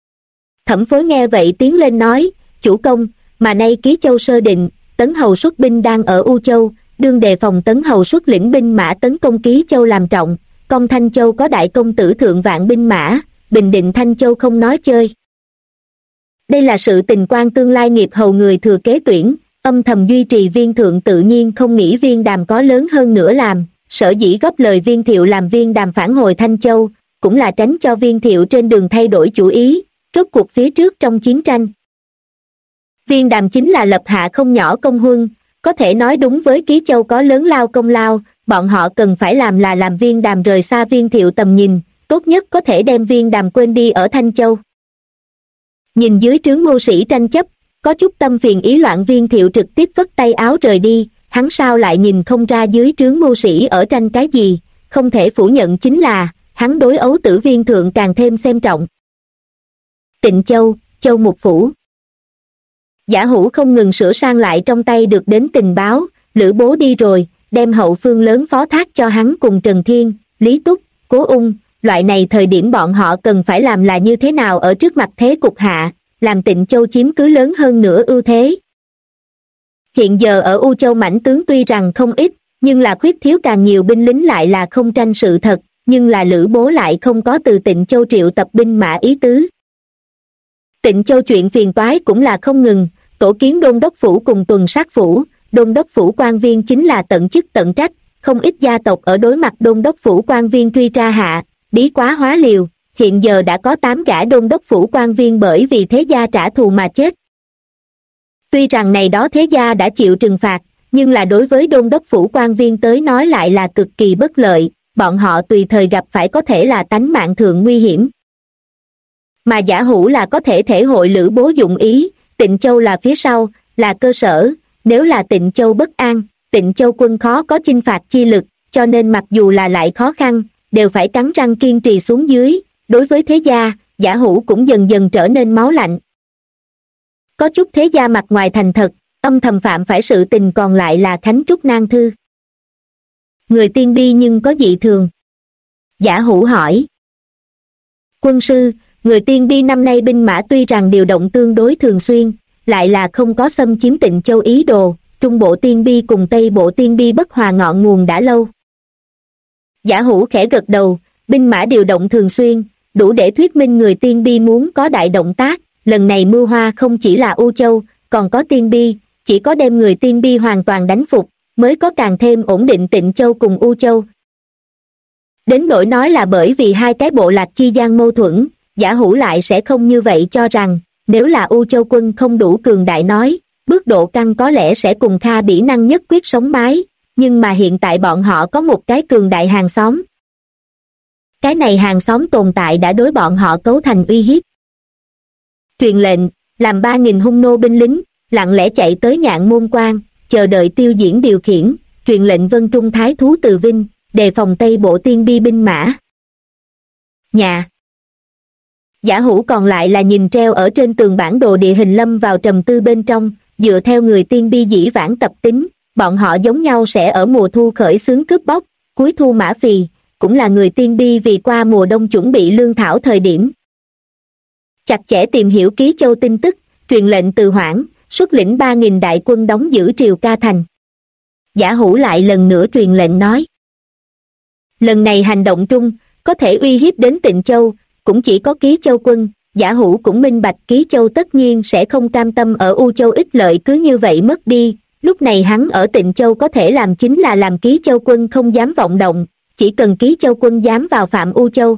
Thẩm Phối nghe vậy tiến lên nói, chủ công, mà nay Ký Châu sơ định, Tấn Hầu xuất binh đang ở U Châu, đương đề phòng Tấn Hầu xuất lĩnh binh mã tấn công Ký Châu làm trọng, công Thanh Châu có đại công tử thượng vạn binh mã, bình định Thanh Châu không nói chơi. Đây là sự tình quan tương lai nghiệp hầu người thừa kế tuyển, âm thầm duy trì Viên Thượng tự nhiên không nghĩ Viên Đàm có lớn hơn nữa làm, sở dĩ góp lời Viên Thiệu làm Viên Đàm phản hồi Thanh Châu, cũng là tránh cho Viên Thiệu trên đường thay đổi chủ ý, rốt cuộc phía trước trong chiến tranh. Viên Đàm chính là lập hạ không nhỏ công huân, có thể nói đúng với Ký Châu có lớn lao công lao, bọn họ cần phải làm là làm Viên Đàm rời xa Viên Thiệu tầm nhìn, tốt nhất có thể đem Viên Đàm quên đi ở Thanh Châu. Nhìn dưới trướng mưu sĩ tranh chấp, có chút tâm phiền ý loạn Viên Thiệu trực tiếp vất tay áo rời đi, hắn sao lại nhìn không ra dưới trướng mưu sĩ ở tranh cái gì, không thể phủ nhận chính là, hắn đối Ấu Tử Viên Thượng càng thêm xem trọng. Tịnh Châu, Châu Mục Phủ. Giả Hữu không ngừng sửa sang lại trong tay được đến tình báo, Lữ Bố đi rồi, đem hậu phương lớn phó thác cho hắn cùng Trần Thiên, Lý Túc, Cố Ung, loại này thời điểm bọn họ cần phải làm là như thế nào ở trước mặt thế cục hạ, làm Tịnh Châu chiếm cứ lớn hơn nữa ưu thế. Hiện giờ ở U Châu mãnh tướng tuy rằng không ít, nhưng là khuyết thiếu càng nhiều binh lính lại là không tranh sự thật, nhưng là Lữ Bố lại không có từ Tịnh Châu triệu tập binh mã ý tứ. Tịnh Châu chuyện phiền toái cũng là không ngừng, tổ kiến đôn đốc phủ cùng tuần sát phủ, đôn đốc phủ quan viên chính là tận chức tận trách, không ít gia tộc ở đối mặt đôn đốc phủ quan viên truy tra hạ, bí quá hóa liều, hiện giờ đã có 8 gã đôn đốc phủ quan viên bởi vì thế gia trả thù mà chết. Tuy rằng này đó thế gia đã chịu trừng phạt, nhưng là đối với đôn đốc phủ quan viên tới nói lại là cực kỳ bất lợi, bọn họ tùy thời gặp phải có thể là tánh mạng thượng nguy hiểm. Mà Giả Hữu là có thể thể hội Lữ Bố dụng ý, Tịnh Châu là phía sau, là cơ sở, nếu là Tịnh Châu bất an, Tịnh Châu quân khó có chinh phạt chi lực, cho nên mặc dù là lại khó khăn, đều phải cắn răng kiên trì xuống dưới, đối với thế gia, Giả Hữu cũng dần dần trở nên máu lạnh. Có chút thế gia mặt ngoài thành thật, âm thầm phạm phải sự tình còn lại là Khánh Trúc Nang Thư. Người tiên bi nhưng có dị thường. Giả Hữu hỏi. Quân sư, người tiên bi năm nay binh mã tuy rằng điều động tương đối thường xuyên, lại là không có xâm chiếm Tịnh Châu ý đồ, Trung Bộ tiên bi cùng Tây Bộ tiên bi bất hòa ngọn nguồn đã lâu. Giả Hữu khẽ gật đầu, binh mã điều động thường xuyên, đủ để thuyết minh người tiên bi muốn có đại động tác, lần này mưu hoa không chỉ là U Châu, còn có tiên bi, chỉ có đem người tiên bi hoàn toàn đánh phục, mới có càng thêm ổn định Tịnh Châu cùng U Châu. Đến nỗi nói là bởi vì hai cái bộ lạc chi gian mâu thuẫn, Giả Hữu lại sẽ không như vậy cho rằng, nếu là U Châu quân không đủ cường đại nói, bước độ căn có lẽ sẽ cùng Kha Bỉ Năng nhất quyết sống mái, nhưng mà hiện tại bọn họ có một cái cường đại hàng xóm. Cái này hàng xóm tồn tại đã đối bọn họ cấu thành uy hiếp. Truyền lệnh, làm 3.000 hung nô binh lính, lặng lẽ chạy tới Nhạn Môn Quan, chờ đợi Tiêu Diễn điều khiển, truyền lệnh Vân Trung Thái Thú Từ Vinh, đề phòng Tây Bộ tiên bi binh mã. Nhà. Giả Hữu còn lại là nhìn treo ở trên tường bản đồ địa hình lâm vào trầm tư bên trong, dựa theo người tiên bi dĩ vãng tập tính, bọn họ giống nhau sẽ ở mùa thu khởi xướng cướp bóc, cuối thu mã phì, cũng là người tiên bi vì qua mùa đông chuẩn bị lương thảo thời điểm. Chặt chẽ tìm hiểu Ký Châu tin tức, truyền lệnh Từ Hoảng, xuất lĩnh 3.000 đại quân đóng giữ Triều Ca Thành. Giả Hữu lại lần nữa truyền lệnh nói. Lần này hành động trung, có thể uy hiếp đến Tịnh Châu, cũng chỉ có Ký Châu quân, Giả Hữu cũng minh bạch Ký Châu tất nhiên sẽ không cam tâm ở U Châu ích lợi cứ như vậy mất đi, lúc này hắn ở Tịnh Châu có thể làm chính là làm Ký Châu quân không dám vọng động, chỉ cần Ký Châu quân dám vào phạm U Châu.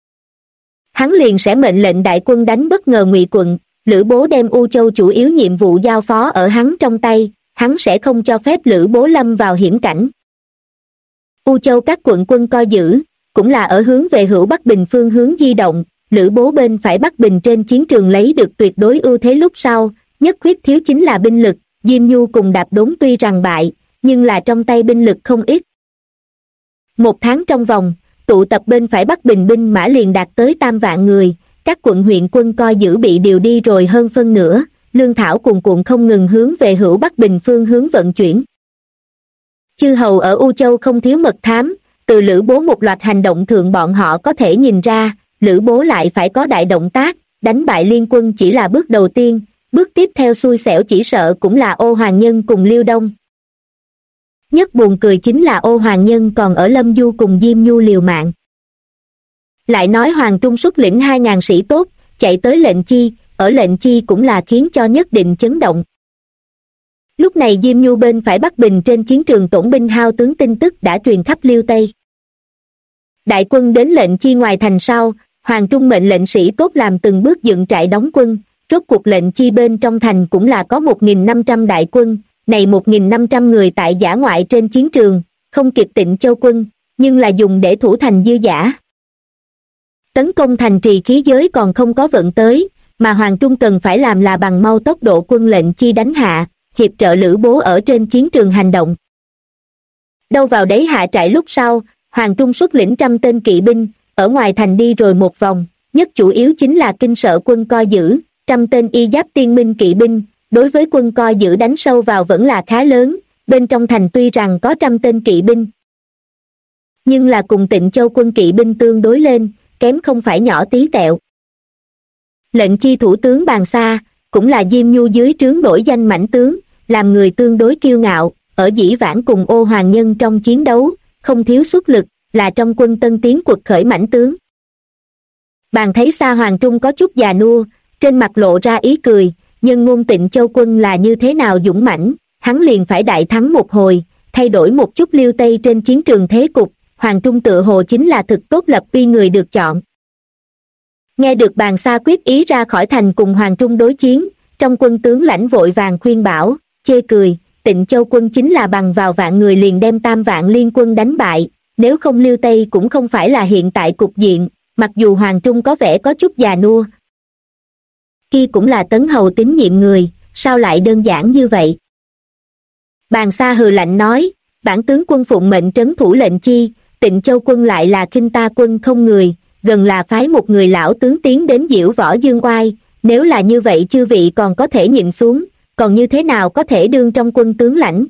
Hắn liền sẽ mệnh lệnh đại quân đánh bất ngờ Ngụy quận, Lữ Bố đem U Châu chủ yếu nhiệm vụ giao phó ở hắn trong tay, hắn sẽ không cho phép Lữ Bố lâm vào hiểm cảnh. U Châu các quận quân coi giữ, cũng là ở hướng về Hữu Bắc Bình phương hướng di động, Lữ Bố bên phải Bắc Bình trên chiến trường lấy được tuyệt đối ưu thế lúc sau, nhất khuyết thiếu chính là binh lực, Diêm Nhu cùng Đạp Đốn tuy rằng bại, nhưng là trong tay binh lực không ít. 1 tháng trong vòng, tụ tập bên phải Bắc Bình binh mã liền đạt tới 3 vạn người, các quận huyện quân coi giữ bị điều đi rồi hơn phân nửa, lương thảo cuồn cuộn không ngừng hướng về Hữu Bắc Bình phương hướng vận chuyển. Chư hầu ở U Châu không thiếu mật thám, từ Lữ Bố một loạt hành động thượng bọn họ có thể nhìn ra, Lữ Bố lại phải có đại động tác, đánh bại liên quân chỉ là bước đầu tiên, bước tiếp theo xui xẻo chỉ sợ cũng là Ô Hoàng Nhân cùng Liêu Đông. Nhất buồn cười chính là Ô Hoàng Nhân còn ở Lâm Du cùng Diêm Nhu liều mạng. Lại nói Hoàng Trung xuất lĩnh 2.000 sĩ tốt, chạy tới Lệnh Chi, ở Lệnh Chi cũng là khiến cho nhất định chấn động. Lúc này Diêm Nhu bên phải Bắc Bình trên chiến trường tổn binh hao tướng tin tức đã truyền khắp Liêu Tây. Đại quân đến Lệnh Chi ngoài thành sau, Hoàng Trung mệnh lệnh sĩ tốt làm từng bước dựng trại đóng quân, rốt cuộc Lệnh Chi bên trong thành cũng là có 1.500 đại quân, này 1.500 người tại dã ngoại trên chiến trường, không kịp Tịnh Châu quân, nhưng là dùng để thủ thành dư dả. Tấn công thành trì khí giới còn không có vận tới, mà Hoàng Trung cần phải làm là bằng mau tốc độ quân Lệnh Chi đánh hạ, hiệp trợ Lữ Bố ở trên chiến trường hành động. Đâu vào đấy hạ trại lúc sau, Hoàng Trung xuất lĩnh 100 tên kỵ binh, ở ngoài thành đi rồi một vòng, nhất chủ yếu chính là kinh sợ quân coi giữ, 100 tên y giáp tiên minh kỵ binh, đối với quân coi giữ đánh sâu vào vẫn là khá lớn, bên trong thành tuy rằng có 100 tên kỵ binh, nhưng là cùng Tịnh Châu quân kỵ binh tương đối lên, kém không phải nhỏ tí tẹo. Lệnh Chi thủ tướng Bàn Sa, cũng là Diêm Nhu dưới trướng nổi danh mãnh tướng, làm người tương đối kiêu ngạo, ở dĩ vãng cùng Ô Hoàng Nhân trong chiến đấu, không thiếu xuất lực, là trong quân tân tiến quật khởi mãnh tướng. Bàn thấy Sa Hoàng Trung có chút già nua, trên mặt lộ ra ý cười, nhân ngôn Tịnh Châu quân là như thế nào dũng mãnh, hắn liền phải đại thắng một hồi, thay đổi một chút Liêu Tây trên chiến trường thế cục, Hoàng Trung tựa hồ chính là thực tốt lập uy người được chọn. Nghe được Bàn Sa quyết ý ra khỏi thành cùng Hoàng Trung đối chiến, trong quân tướng lãnh vội vàng khuyên bảo, chê cười, Tịnh Châu quân chính là bằng vào vạn người liền đem 3 vạn liên quân đánh bại, nếu không Liêu Tây cũng không phải là hiện tại cục diện, mặc dù Hoàng Trung có vẻ có chút già nua. Kia cũng là Tấn Hầu tín nhiệm người, sao lại đơn giản như vậy? Bàn Sa hừ lạnh nói, bản tướng quân phụng mệnh trấn thủ Lệnh Chi, Tịnh Châu quân lại là khinh ta quân không người, gần là phái một người lão tướng tiến đến diễu võ dương oai, nếu là như vậy chư vị còn có thể nhịn xuống, còn như thế nào có thể đương trong quân tướng lãnh?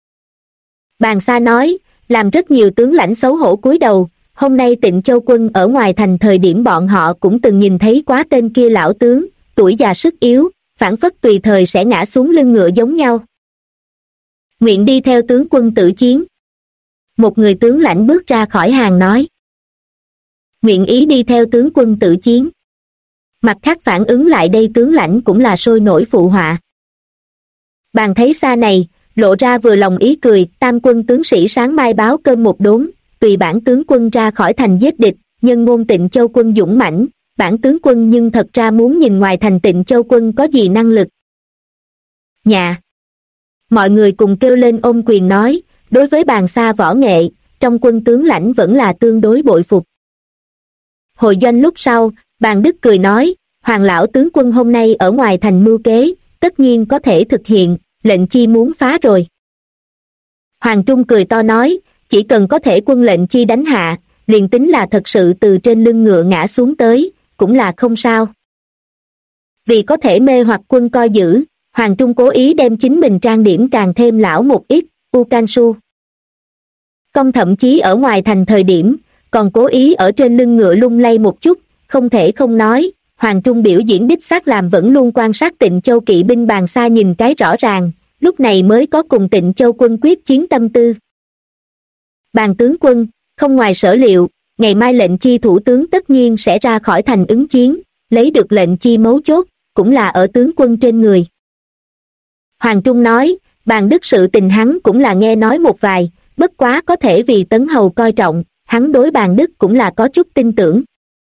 Bàn Sa nói, làm rất nhiều tướng lãnh xấu hổ cúi đầu, hôm nay Tịnh Châu quân ở ngoài thành thời điểm bọn họ cũng từng nhìn thấy quá tên kia lão tướng, tuổi già sức yếu, phảng phất tùy thời sẽ ngã xuống lưng ngựa giống nhau. Nguyện đi theo tướng quân tử chiến. Một người tướng lãnh bước ra khỏi hàng nói. Nguyện ý đi theo tướng quân tử chiến. Mặt khác phản ứng lại đây tướng lãnh cũng là sôi nổi phụ họa. Bàn thấy Sa này, lộ ra vừa lòng ý cười, tam quân tướng sĩ sáng mai báo cơm một đốn, tùy bản tướng quân ra khỏi thành giết địch, nhân ngôn Tịnh Châu quân dũng mãnh, bản tướng quân nhưng thật ra muốn nhìn ngoài thành Tịnh Châu quân có gì năng lực. Nhà! Mọi người cùng kêu lên ôm quyền nói, đối với Bàn Sa võ nghệ, trong quân tướng lãnh vẫn là tương đối bội phục. Hội doanh lúc sau, Bàn Đức cười nói, Hoàng lão tướng quân hôm nay ở ngoài thành mưu kế, tất nhiên có thể thực hiện, Lệnh Chi muốn phá rồi. Hoàng Trung cười to nói, chỉ cần có thể quân Lệnh Chi đánh hạ, liền tính là thật sự từ trên lưng ngựa ngã xuống tới, cũng là không sao. Vì có thể mê hoặc quân coi giữ, Hoàng Trung cố ý đem chính mình trang điểm càng thêm lão một ít, Ukansu. Công thậm chí ở ngoài thành thời điểm, còn cố ý ở trên lưng ngựa lung lay một chút, không thể không nói, Hoàng Trung biểu diễn đích xác làm vẫn luôn quan sát Tịnh Châu kỵ binh Bàn Sa nhìn cái rõ ràng, lúc này mới có cùng Tịnh Châu quân quyết chiến tâm tư. Bàn tướng quân, không ngoài sở liệu, ngày mai Lệnh Chi thủ tướng tất nhiên sẽ ra khỏi thành ứng chiến, lấy được Lệnh Chi mấu chốt, cũng là ở tướng quân trên người. Hoàng Trung nói, Bàn Đức sự tình hắn cũng là nghe nói một vài, bất quá có thể vì Tấn Hầu coi trọng, hắn đối Bàn Đức cũng là có chút tin tưởng.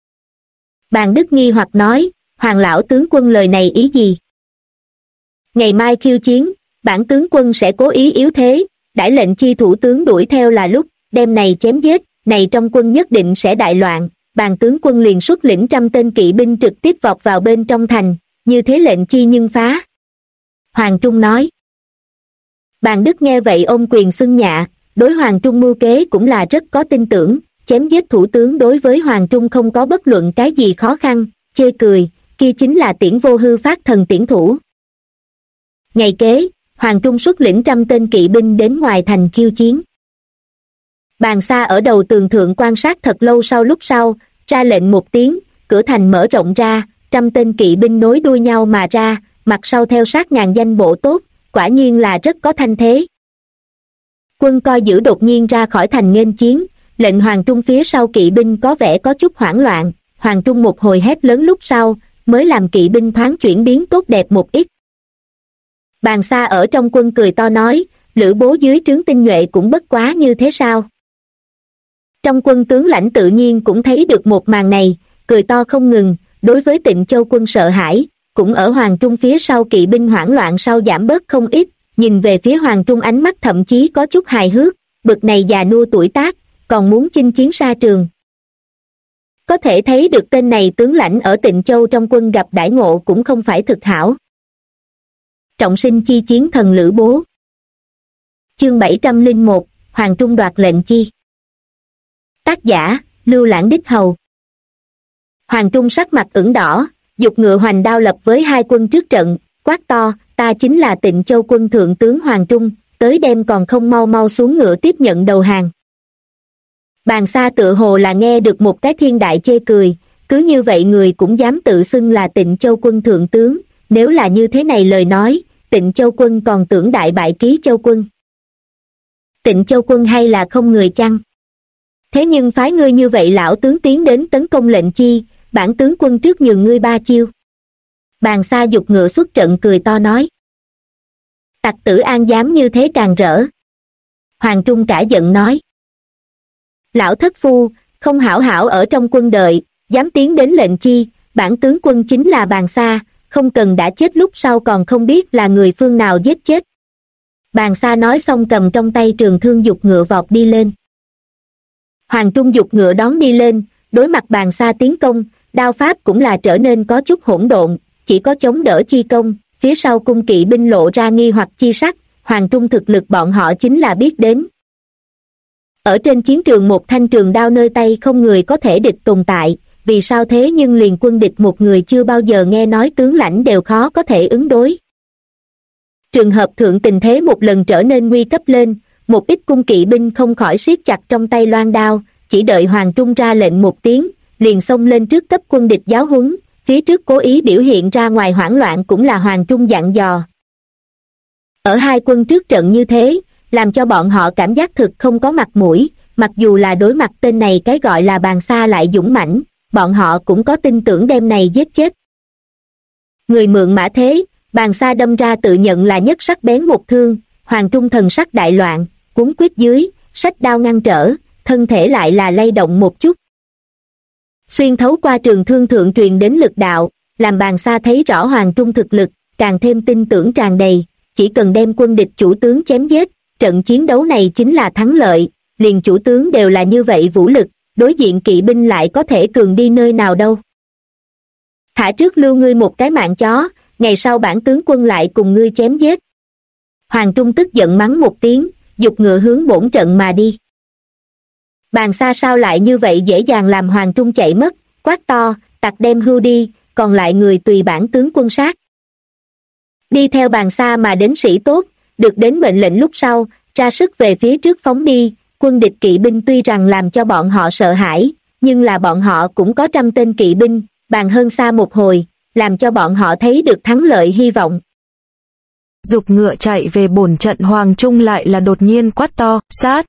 Bàn Đức nghi hoặc nói, Hoàng lão tướng quân lời này ý gì? Ngày mai khiêu chiến, bản tướng quân sẽ cố ý yếu thế, đãi Lệnh Chi thủ tướng đuổi theo là lúc, đêm này chém giết, này trong quân nhất định sẽ đại loạn, Bàn tướng quân liền xuất lĩnh 100 tên kỵ binh trực tiếp vọt vào bên trong thành, như thế Lệnh Chi nhưng phá. Hoàng Trung nói. Bàn Đức nghe vậy ôm quyền xưng nhạ, đối Hoàng Trung mưu kế cũng là rất có tin tưởng, chém giết thủ tướng đối với Hoàng Trung không có bất luận cái gì khó khăn, chê cười, kia chính là Tiễn Vô Hư phát thần tiễn thủ. Ngày kế, Hoàng Trung xuất lĩnh 100 tên kỵ binh đến ngoài thành khiêu chiến. Bàn Sa ở đầu tường thượng quan sát thật lâu sau lúc sau, ra lệnh một tiếng, cửa thành mở rộng ra, trăm tên kỵ binh nối đuôi nhau mà ra, mặt sau theo sát ngàn danh bộ tốt, quả nhiên là rất có thanh thế. Quân coi giữ đột nhiên ra khỏi thành nghênh chiến, lệnh Hoàng Trung phía sau kỵ binh có vẻ có chút hoảng loạn, Hoàng Trung một hồi hét lớn lúc sau, mới làm kỵ binh thoáng chuyển biến tốt đẹp một ít. Bàn Xa ở trong quân cười to nói, Lữ bố dưới trướng tinh nhuệ cũng bất quá như thế sao? Trong quân tướng lãnh tự nhiên cũng thấy được một màn này, cười to không ngừng, đối với Tịnh Châu quân sợ hãi, cũng ở Hoàng Trung phía sau kỵ binh hoảng loạn sau giảm bớt không ít, nhìn về phía Hoàng Trung ánh mắt thậm chí có chút hài hước, bực này già nua tuổi tác, còn muốn chinh chiến xa trường. Có thể thấy được tên này tướng lãnh ở Tịnh Châu trong quân gặp đãi ngộ cũng không phải thực hảo. Trọng sinh chi chiến thần Lữ bố. Chương 701, Hoàng Trung đoạt lệnh chi. Tác giả, Lưu Lãng Đích Hầu. Hoàng Trung sắc mặt ửng đỏ, giục ngựa hoành đao lập với hai quân trước trận, quát to, ta chính là Tịnh Châu quân thượng tướng Hoàng Trung, tới đêm còn không mau mau xuống ngựa tiếp nhận đầu hàng. Bàn Xa tựa hồ là nghe được một cái thiên đại chê cười, cứ như vậy người cũng dám tự xưng là Tịnh Châu quân thượng tướng, nếu là như thế này lời nói, Tịnh Châu quân còn tưởng đại bại Ký Châu quân. Tịnh Châu quân hay là không người chăng? Thế nhưng phái ngươi như vậy lão tướng tiến đến tấn công lệnh chi, bản tướng quân trước nhường ngươi 3 chiêu. Bàn Xa giục ngựa xuất trận cười to nói. Tặc tử An dám như thế càng rỡ. Hoàng Trung cả giận nói. Lão thất phu, không hảo hảo ở trong quân đợi, dám tiến đến lệnh chi, bản tướng quân chính là Bàn Xa, không cần đã chết lúc sau còn không biết là người phương nào giết chết. Bàn Xa nói xong cầm trong tay trường thương giục ngựa vọt đi lên. Hoàng Trung giục ngựa đón đi lên, đối mặt Bàn Xa tiến công, đao pháp cũng là trở nên có chút hỗn độn, chỉ có chống đỡ chi công, phía sau cung kỵ binh lộ ra nghi hoặc chi sắc, Hoàng Trung thực lực bọn họ chính là biết đến. Ở trên chiến trường một thanh trường đao nơi tay không người có thể địch tồn tại, vì sao thế nhưng liền quân địch một người chưa bao giờ nghe nói tướng lãnh đều khó có thể ứng đối. Trường hợp thượng tình thế một lần trở nên nguy cấp lên, một ít cung kỵ binh không khỏi siết chặt trong tay loan đao, chỉ đợi Hoàng Trung ra lệnh một tiếng, liền xông lên trước cấp quân địch giáo huấn, phía trước cố ý biểu hiện ra ngoài hoảng loạn cũng là Hoàng Trung dặn dò. Ở hai quân trước trận như thế, làm cho bọn họ cảm giác thực không có mặt mũi, mặc dù là đối mặt tên này cái gọi là Bàn Xa lại dũng mãnh, bọn họ cũng có tin tưởng đêm này giết chết. Người mượn mã thế, Bàn Xa đâm ra tự nhận là nhất sắc bén một thương, Hoàng Trung thần sắc đại loạn, cuốn quyết dưới, xách đao ngăn trở, thân thể lại là lay động một chút. Xuyên thấu qua trường thương thượng truyền đến lực đạo, làm Bàn Xa thấy rõ Hoàng Trung thực lực, càng thêm tin tưởng tràn đầy, chỉ cần đem quân địch chủ tướng chém giết, trận chiến đấu này chính là thắng lợi, liền chủ tướng đều là như vậy vũ lực, đối diện kỵ binh lại có thể cường đi nơi nào đâu. Thả trước lưu ngươi một cái mạng chó, ngày sau bản tướng quân lại cùng ngươi chém giết. Hoàng Trung tức giận mắng một tiếng, giục ngựa hướng bổn trận mà đi. Bàn Xa sao lại như vậy dễ dàng làm Hoàng Trung chạy mất, quát to, tặc đem hưu đi, còn lại người tùy bản tướng quân sát. Đi theo Bàn Xa mà đến sĩ tốt, được đến mệnh lệnh lúc sau, ra sức về phía trước phóng đi, quân địch kỵ binh tuy rằng làm cho bọn họ sợ hãi, nhưng là bọn họ cũng có 100 tên kỵ binh, bàn hơn xa một hồi, làm cho bọn họ thấy được thắng lợi hy vọng. Giục ngựa chạy về bổn trận, Hoàng Trung lại là đột nhiên quát to, sát.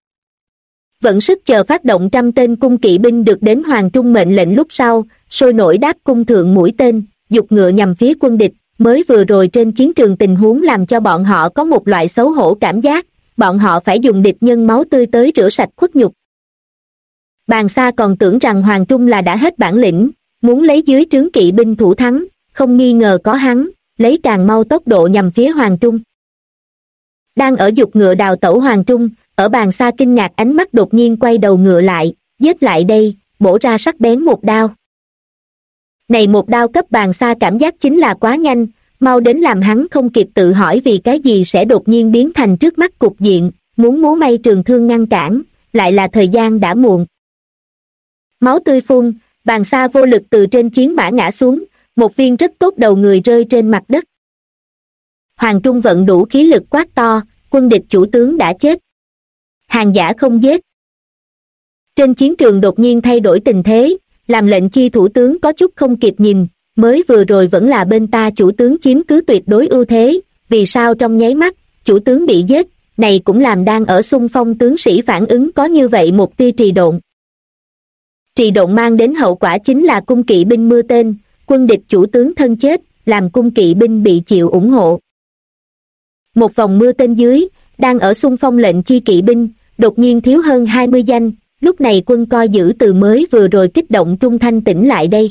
Vẫn sức chờ phát động 100 tên cung kỵ binh được đến Hoàng Trung mệnh lệnh lúc sau, sôi nổi đáp cung thượng mũi tên, giục ngựa nhằm phía quân địch, mới vừa rồi trên chiến trường tình huống làm cho bọn họ có một loại xấu hổ cảm giác, bọn họ phải dùng địch nhân máu tươi tới rửa sạch khuất nhục. Bàn Xa còn tưởng rằng Hoàng Trung là đã hết bản lĩnh, muốn lấy dưới trướng kỵ binh thủ thắng, không nghi ngờ có hắn, lấy càng mau tốc độ nhằm phía Hoàng Trung. Đang ở giục ngựa đào tẩu Hoàng Trung, ở Bàn Xa kinh ngạc ánh mắt đột nhiên quay đầu ngựa lại, giết lại đây, bổ ra sắc bén một đao. Này một đao cấp Bàn Xa cảm giác chính là quá nhanh, mau đến làm hắn không kịp tự hỏi vì cái gì sẽ đột nhiên biến thành trước mắt cục diện, muốn múa may trường thương ngăn cản, lại là thời gian đã muộn. Máu tươi phun, Bàn Xa vô lực từ trên chiến mã ngã xuống, một viên rất tốt đầu người rơi trên mặt đất. Hoàng Trung vận đủ khí lực quát to, quân địch chủ tướng đã chết. Hàng giả không giết. Trên chiến trường đột nhiên thay đổi tình thế, làm lệnh chi thủ tướng có chút không kịp nhìn, mới vừa rồi vẫn là bên ta chủ tướng chiếm cứ tuyệt đối ưu thế, vì sao trong nháy mắt, chủ tướng bị giết, này cũng làm đang ở xung phong tướng sĩ phản ứng có như vậy một tia trì độn. Trì độn mang đến hậu quả chính là cung kỵ binh mưa tên, quân địch chủ tướng thân chết, làm cung kỵ binh bị chịu ủng hộ. Một vòng mưa tên dưới, đang ở xung phong lệnh chi kỵ binh, đột nhiên thiếu hơn 20 danh, lúc này quân coi giữ từ mới vừa rồi kích động trung thanh tỉnh lại đây.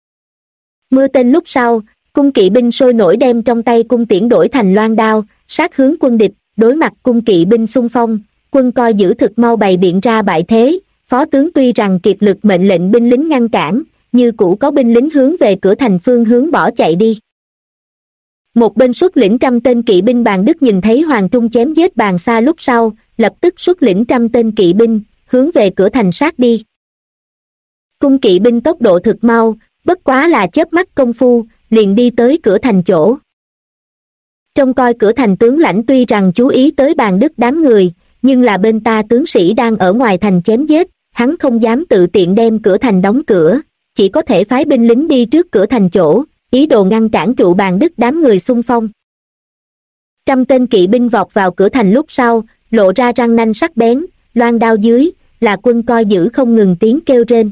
Mưa tên lúc sau, cung kỵ binh sôi nổi đem trong tay cung tiễn đổi thành loan đao, sát hướng quân địch, đối mặt cung kỵ binh xung phong, quân coi giữ thực mau bày biện ra bại thế, phó tướng tuy rằng kiệt lực mệnh lệnh binh lính ngăn cản, như cũ có binh lính hướng về cửa thành phương hướng bỏ chạy đi. Một bên xuất lĩnh 100 tên kỵ binh Bàn Đức nhìn thấy Hoàng Trung chém giết Bàn Xa lúc sau, lập tức xuất lĩnh 100 tên kỵ binh, hướng về cửa thành sát đi. Cung kỵ binh tốc độ thực mau, bất quá là chớp mắt công phu, liền đi tới cửa thành chỗ. Trông coi cửa thành tướng lãnh tuy rằng chú ý tới Bàn Đức đám người, nhưng là bên ta tướng sĩ đang ở ngoài thành chém giết, hắn không dám tự tiện đem cửa thành đóng cửa, chỉ có thể phái binh lính đi trước cửa thành chỗ, ý đồ ngăn cản trụ Bàn Đức đám người xung phong. 100 tên kỵ binh vọt vào cửa thành lúc sau, lộ ra răng nanh sắc bén, loan đao dưới, là quân coi giữ không ngừng tiếng kêu rên.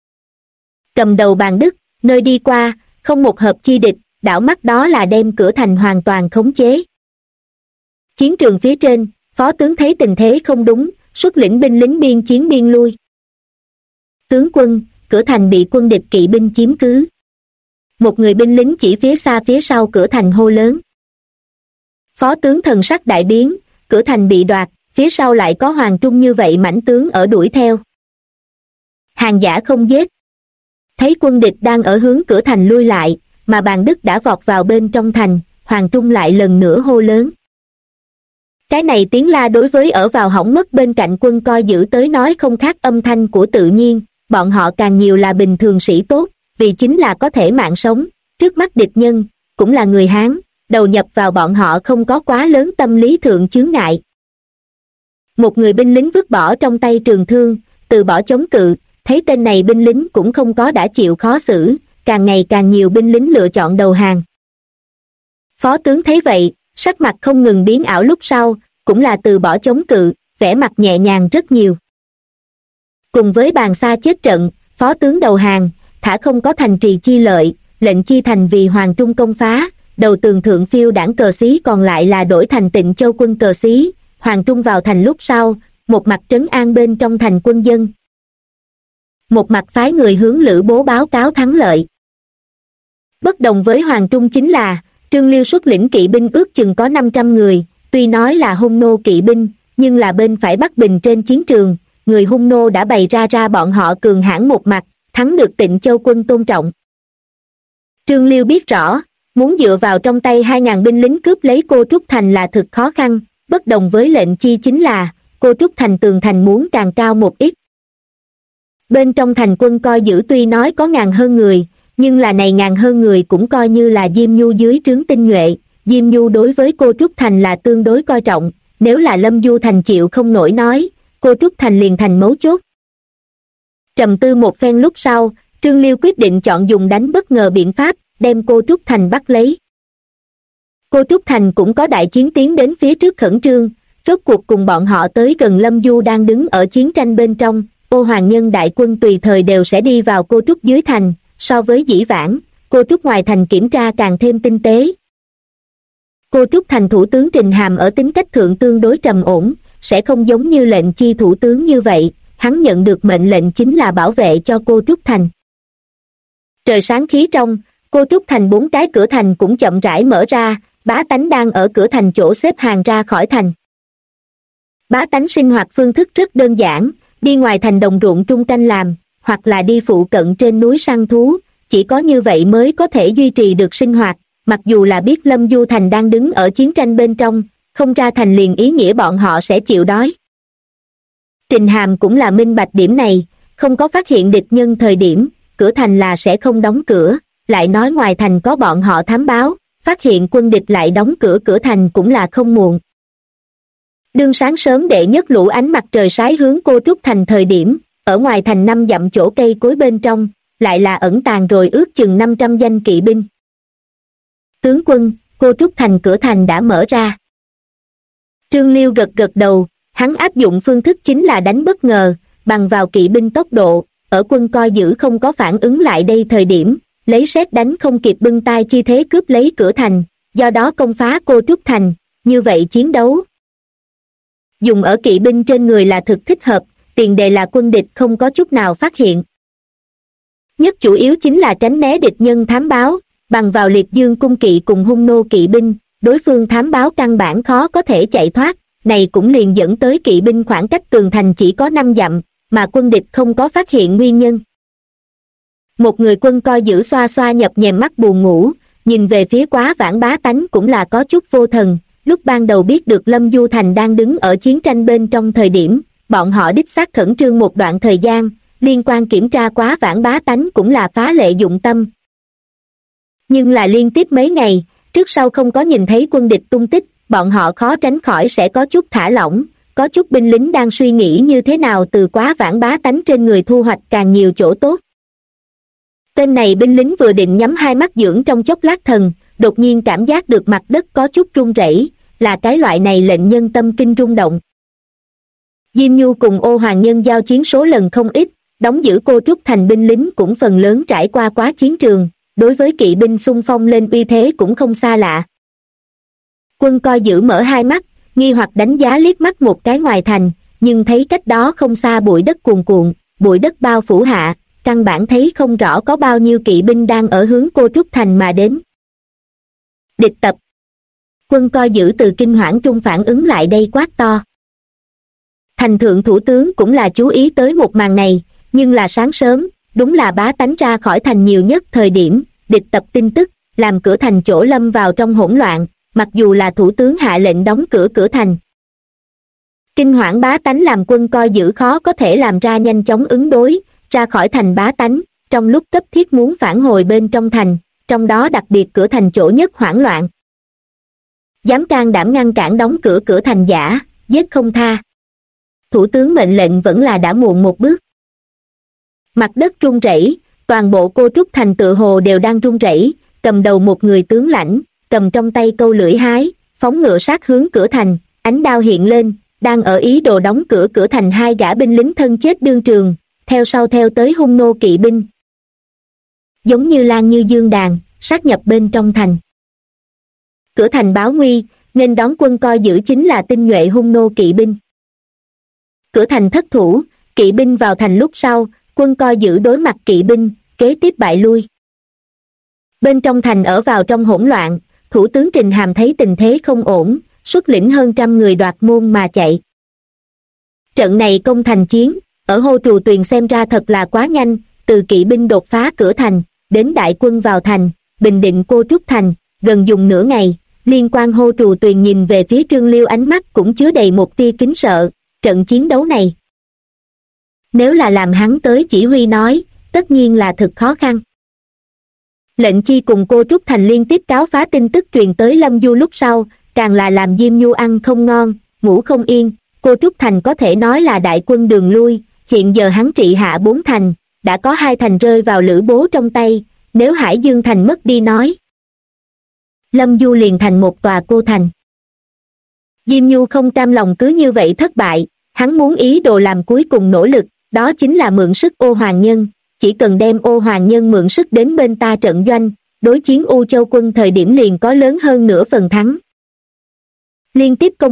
Cầm đầu Bàn Đức, nơi đi qua, không một hợp chi địch, đảo mắt đó là đem cửa thành hoàn toàn khống chế. Chiến trường phía trên, phó tướng thấy tình thế không đúng, xuất lĩnh binh lính biên chiến biên lui. Tướng quân, cửa thành bị quân địch kỵ binh chiếm cứ. Một người binh lính chỉ phía xa phía sau cửa thành hô lớn. Phó tướng thần sắc đại biến, cửa thành bị đoạt, phía sau lại có Hoàng Trung như vậy mãnh tướng ở đuổi theo. Hàng giả không giết. Thấy quân địch đang ở hướng cửa thành lui lại, mà Bàn Đức đã vọt vào bên trong thành, Hoàng Trung lại lần nữa hô lớn. Cái này tiếng la đối với ở vào hỏng mất bên cạnh quân coi giữ tới nói không khác âm thanh của tự nhiên, bọn họ càng nhiều là bình thường sĩ tốt, vì chính là có thể mạng sống, trước mắt địch nhân, cũng là người Hán, đầu nhập vào bọn họ không có quá lớn tâm lý thượng chướng ngại. Một người binh lính vứt bỏ trong tay trường thương, từ bỏ chống cự, thấy tên này binh lính cũng không có đã chịu khó xử, càng ngày càng nhiều binh lính lựa chọn đầu hàng. Phó tướng thấy vậy, sắc mặt không ngừng biến ảo lúc sau, cũng là từ bỏ chống cự, vẻ mặt nhẹ nhàng rất nhiều. Cùng với Bàn Xa chết trận, phó tướng đầu hàng, thả không có thành trì chi lợi, lệnh chi thành vì Hoàng Trung công phá, đầu tường thượng phiêu đảng cờ xí còn lại là đổi thành Tịnh Châu quân cờ xí, Hoàng Trung vào thành lúc sau, một mặt trấn an bên trong thành quân dân. Một mặt phái người hướng Lữ Bố báo cáo thắng lợi. Bất đồng với Hoàng Trung chính là, Trương Liêu xuất lĩnh kỵ binh ước chừng có 500 người, tuy nói là hung nô kỵ binh, nhưng là bên phải Bắc Bình trên chiến trường, người hung nô đã bày ra bọn họ cường hãn một mặt, thắng được Tịnh Châu quân tôn trọng. Trương Liêu biết rõ, muốn dựa vào trong tay 2.000 binh lính cướp lấy Cô Trúc Thành là thực khó khăn, bất đồng với lệnh chi chính là, Cô Trúc Thành tường thành muốn càng cao một ít. Bên trong thành quân coi giữ tuy nói có ngàn hơn người, nhưng là này ngàn hơn người cũng coi như là Diêm Nhu dưới trướng tinh nhuệ, Diêm Nhu đối với Cô Trúc Thành là tương đối coi trọng, nếu là Lâm Du Thành chịu không nổi nói, Cô Trúc Thành liền thành mấu chốt. Trầm tư một phen lúc sau, Trương Liêu quyết định chọn dùng đánh bất ngờ biện pháp, đem Cô Trúc Thành bắt lấy. Cô Trúc Thành cũng có đại chiến tiến đến phía trước khẩn trương, rốt cuộc cùng bọn họ tới gần Lâm Du đang đứng ở chiến tranh bên trong, Ô Hoàng Nhân đại quân tùy thời đều sẽ đi vào Cô Trúc dưới thành, so với dĩ vãng, Cô Trúc ngoài thành kiểm tra càng thêm tinh tế. Cô Trúc Thành thủ tướng Trình Hàm ở tính cách thượng tương đối trầm ổn, sẽ không giống như lệnh chi thủ tướng như vậy, hắn nhận được mệnh lệnh chính là bảo vệ cho Cô Trúc Thành. Trời sáng khí trong, Cô Trúc Thành 4 cái cửa thành cũng chậm rãi mở ra, bá tánh đang ở cửa thành chỗ xếp hàng ra khỏi thành. Bá tánh sinh hoạt phương thức rất đơn giản, đi ngoài thành đồng ruộng trung canh làm, hoặc là đi phụ cận trên núi săn thú, chỉ có như vậy mới có thể duy trì được sinh hoạt, mặc dù là biết Lâm Du Thành đang đứng ở chiến tranh bên trong, không ra thành liền ý nghĩa bọn họ sẽ chịu đói. Trình Hàm cũng là minh bạch điểm này, không có phát hiện địch nhân thời điểm, cửa thành là sẽ không đóng cửa, lại nói ngoài thành có bọn họ thám báo, phát hiện quân địch lại đóng cửa thành cũng là không muộn. Đương sáng sớm đệ nhất lũ ánh mặt trời sái hướng Cô Trúc Thành thời điểm, ở ngoài thành 5 dặm chỗ cây cối bên trong, lại là ẩn tàng rồi ước chừng 500 danh kỵ binh. Tướng quân, Cô Trúc Thành cửa thành đã mở ra. Trương Liêu gật gật đầu, hắn áp dụng phương thức chính là đánh bất ngờ, bằng vào kỵ binh tốc độ, ở quân coi giữ không có phản ứng lại đây thời điểm, lấy sét đánh không kịp bưng tay chi thế cướp lấy cửa thành, do đó công phá Cô Trúc Thành, như vậy chiến đấu dùng ở kỵ binh trên người là thực thích hợp, tiền đề là quân địch không có chút nào phát hiện. Nhất chủ yếu chính là tránh né địch nhân thám báo, bằng vào Liệt Dương cung kỵ cùng hung nô kỵ binh, đối phương thám báo căn bản khó có thể chạy thoát, này cũng liền dẫn tới kỵ binh khoảng cách tường thành chỉ có 5 dặm, mà quân địch không có phát hiện nguyên nhân. Một người quân coi giữ xoa xoa nhập nhèm mắt buồn ngủ, nhìn về phía Quá Vãng Bá tánh cũng là có chút vô thần, lúc ban đầu biết được Lâm Du Thành đang đứng ở chiến tranh bên trong thời điểm, bọn họ đích xác khẩn trương một đoạn thời gian, liên quan kiểm tra Quá Vãng Bá tánh cũng là phá lệ dụng tâm. Nhưng là liên tiếp mấy ngày, trước sau không có nhìn thấy quân địch tung tích, bọn họ khó tránh khỏi sẽ có chút thả lỏng, có chút binh lính đang suy nghĩ như thế nào từ Quá Vãng Bá tánh trên người thu hoạch càng nhiều chỗ tốt. Tên này binh lính vừa định nhắm hai mắt dưỡng trong chốc lát thần, đột nhiên cảm giác được mặt đất có chút rung rẩy, là cái loại này lệnh nhân tâm kinh rung động. Diêm Nhu cùng Ô Hoàng Nhân giao chiến số lần không ít, đóng giữ Cô Trúc Thành binh lính cũng phần lớn trải qua quá chiến trường, đối với kỵ binh xung phong lên uy thế cũng không xa lạ. Quân coi giữ mở hai mắt, nghi hoặc đánh giá liếc mắt một cái ngoài thành, nhưng thấy cách đó không xa bụi đất cuồn cuộn, bụi đất bao phủ hạ, căn bản thấy không rõ có bao nhiêu kỵ binh đang ở hướng Cô Trúc Thành mà đến. Địch tập. Quân coi giữ từ kinh hoảng trung phản ứng lại đây quát to. Thành thượng thủ tướng cũng là chú ý tới một màn này, nhưng là sáng sớm, đúng là bá tánh ra khỏi thành nhiều nhất thời điểm, địch tập tin tức, làm cửa thành chỗ lâm vào trong hỗn loạn, mặc dù là thủ tướng hạ lệnh đóng cửa thành. Kinh hoảng bá tánh làm quân coi giữ khó có thể làm ra nhanh chóng ứng đối, ra khỏi thành bá tánh, trong lúc cấp thiết muốn phản hồi bên trong thành, trong đó đặc biệt cửa thành chỗ nhất hoảng loạn. Dám can đảm ngăn cản đóng cửa thành giả, giết không tha. Thủ tướng mệnh lệnh vẫn là đã muộn một bước. Mặt đất rung rẩy, toàn bộ Cô Trúc Thành tựa hồ đều đang rung rẩy, cầm đầu một người tướng lãnh, cầm trong tay câu lưỡi hái, phóng ngựa sát hướng cửa thành, ánh đao hiện lên, đang ở ý đồ đóng cửa thành hai gã binh lính thân chết đương trường, theo sau theo tới hung nô kỵ binh. Giống như lan như dương đàn, sát nhập bên trong thành. Cửa thành báo nguy, nên đón quân coi giữ chính là tinh nhuệ hung nô kỵ binh. Cửa thành thất thủ, kỵ binh vào thành lúc sau, quân coi giữ đối mặt kỵ binh, kế tiếp bại lui. Bên trong thành ở vào trong hỗn loạn, thủ tướng Trình Hàm thấy tình thế không ổn, xuất lĩnh hơn 100 người đoạt môn mà chạy. Trận này công thành chiến, ở Hô Trù Tuyền xem ra thật là quá nhanh, từ kỵ binh đột phá cửa thành, đến đại quân vào thành, bình định Cô Trúc Thành, gần dùng nửa ngày. Liên quan Hô Trù Tuyền nhìn về phía Trương Liêu ánh mắt cũng chứa đầy một tia kính sợ, trận chiến đấu này. Nếu là làm hắn tới chỉ huy nói, tất nhiên là thực khó khăn. Lệnh Chi cùng Cô Trúc Thành liên tiếp cáo phá tin tức truyền tới Lâm Du lúc sau, càng là làm Diêm Nhu ăn không ngon, ngủ không yên. Cô Trúc Thành có thể nói là đại quân đường lui, hiện giờ hắn trị hạ 4 thành, đã có 2 thành rơi vào Lữ Bố trong tay, nếu Hải Dương Thành mất đi nói. Lâm Du liền thành một tòa cô thành. Diêm Nhu không cam lòng cứ như vậy thất bại, hắn muốn ý đồ làm cuối cùng nỗ lực, đó chính là mượn sức Ô Hoàng Nhân, chỉ cần đem Ô Hoàng Nhân mượn sức đến bên ta trận doanh, đối chiến U Châu quân thời điểm liền có lớn hơn nửa phần thắng. Liên tiếp công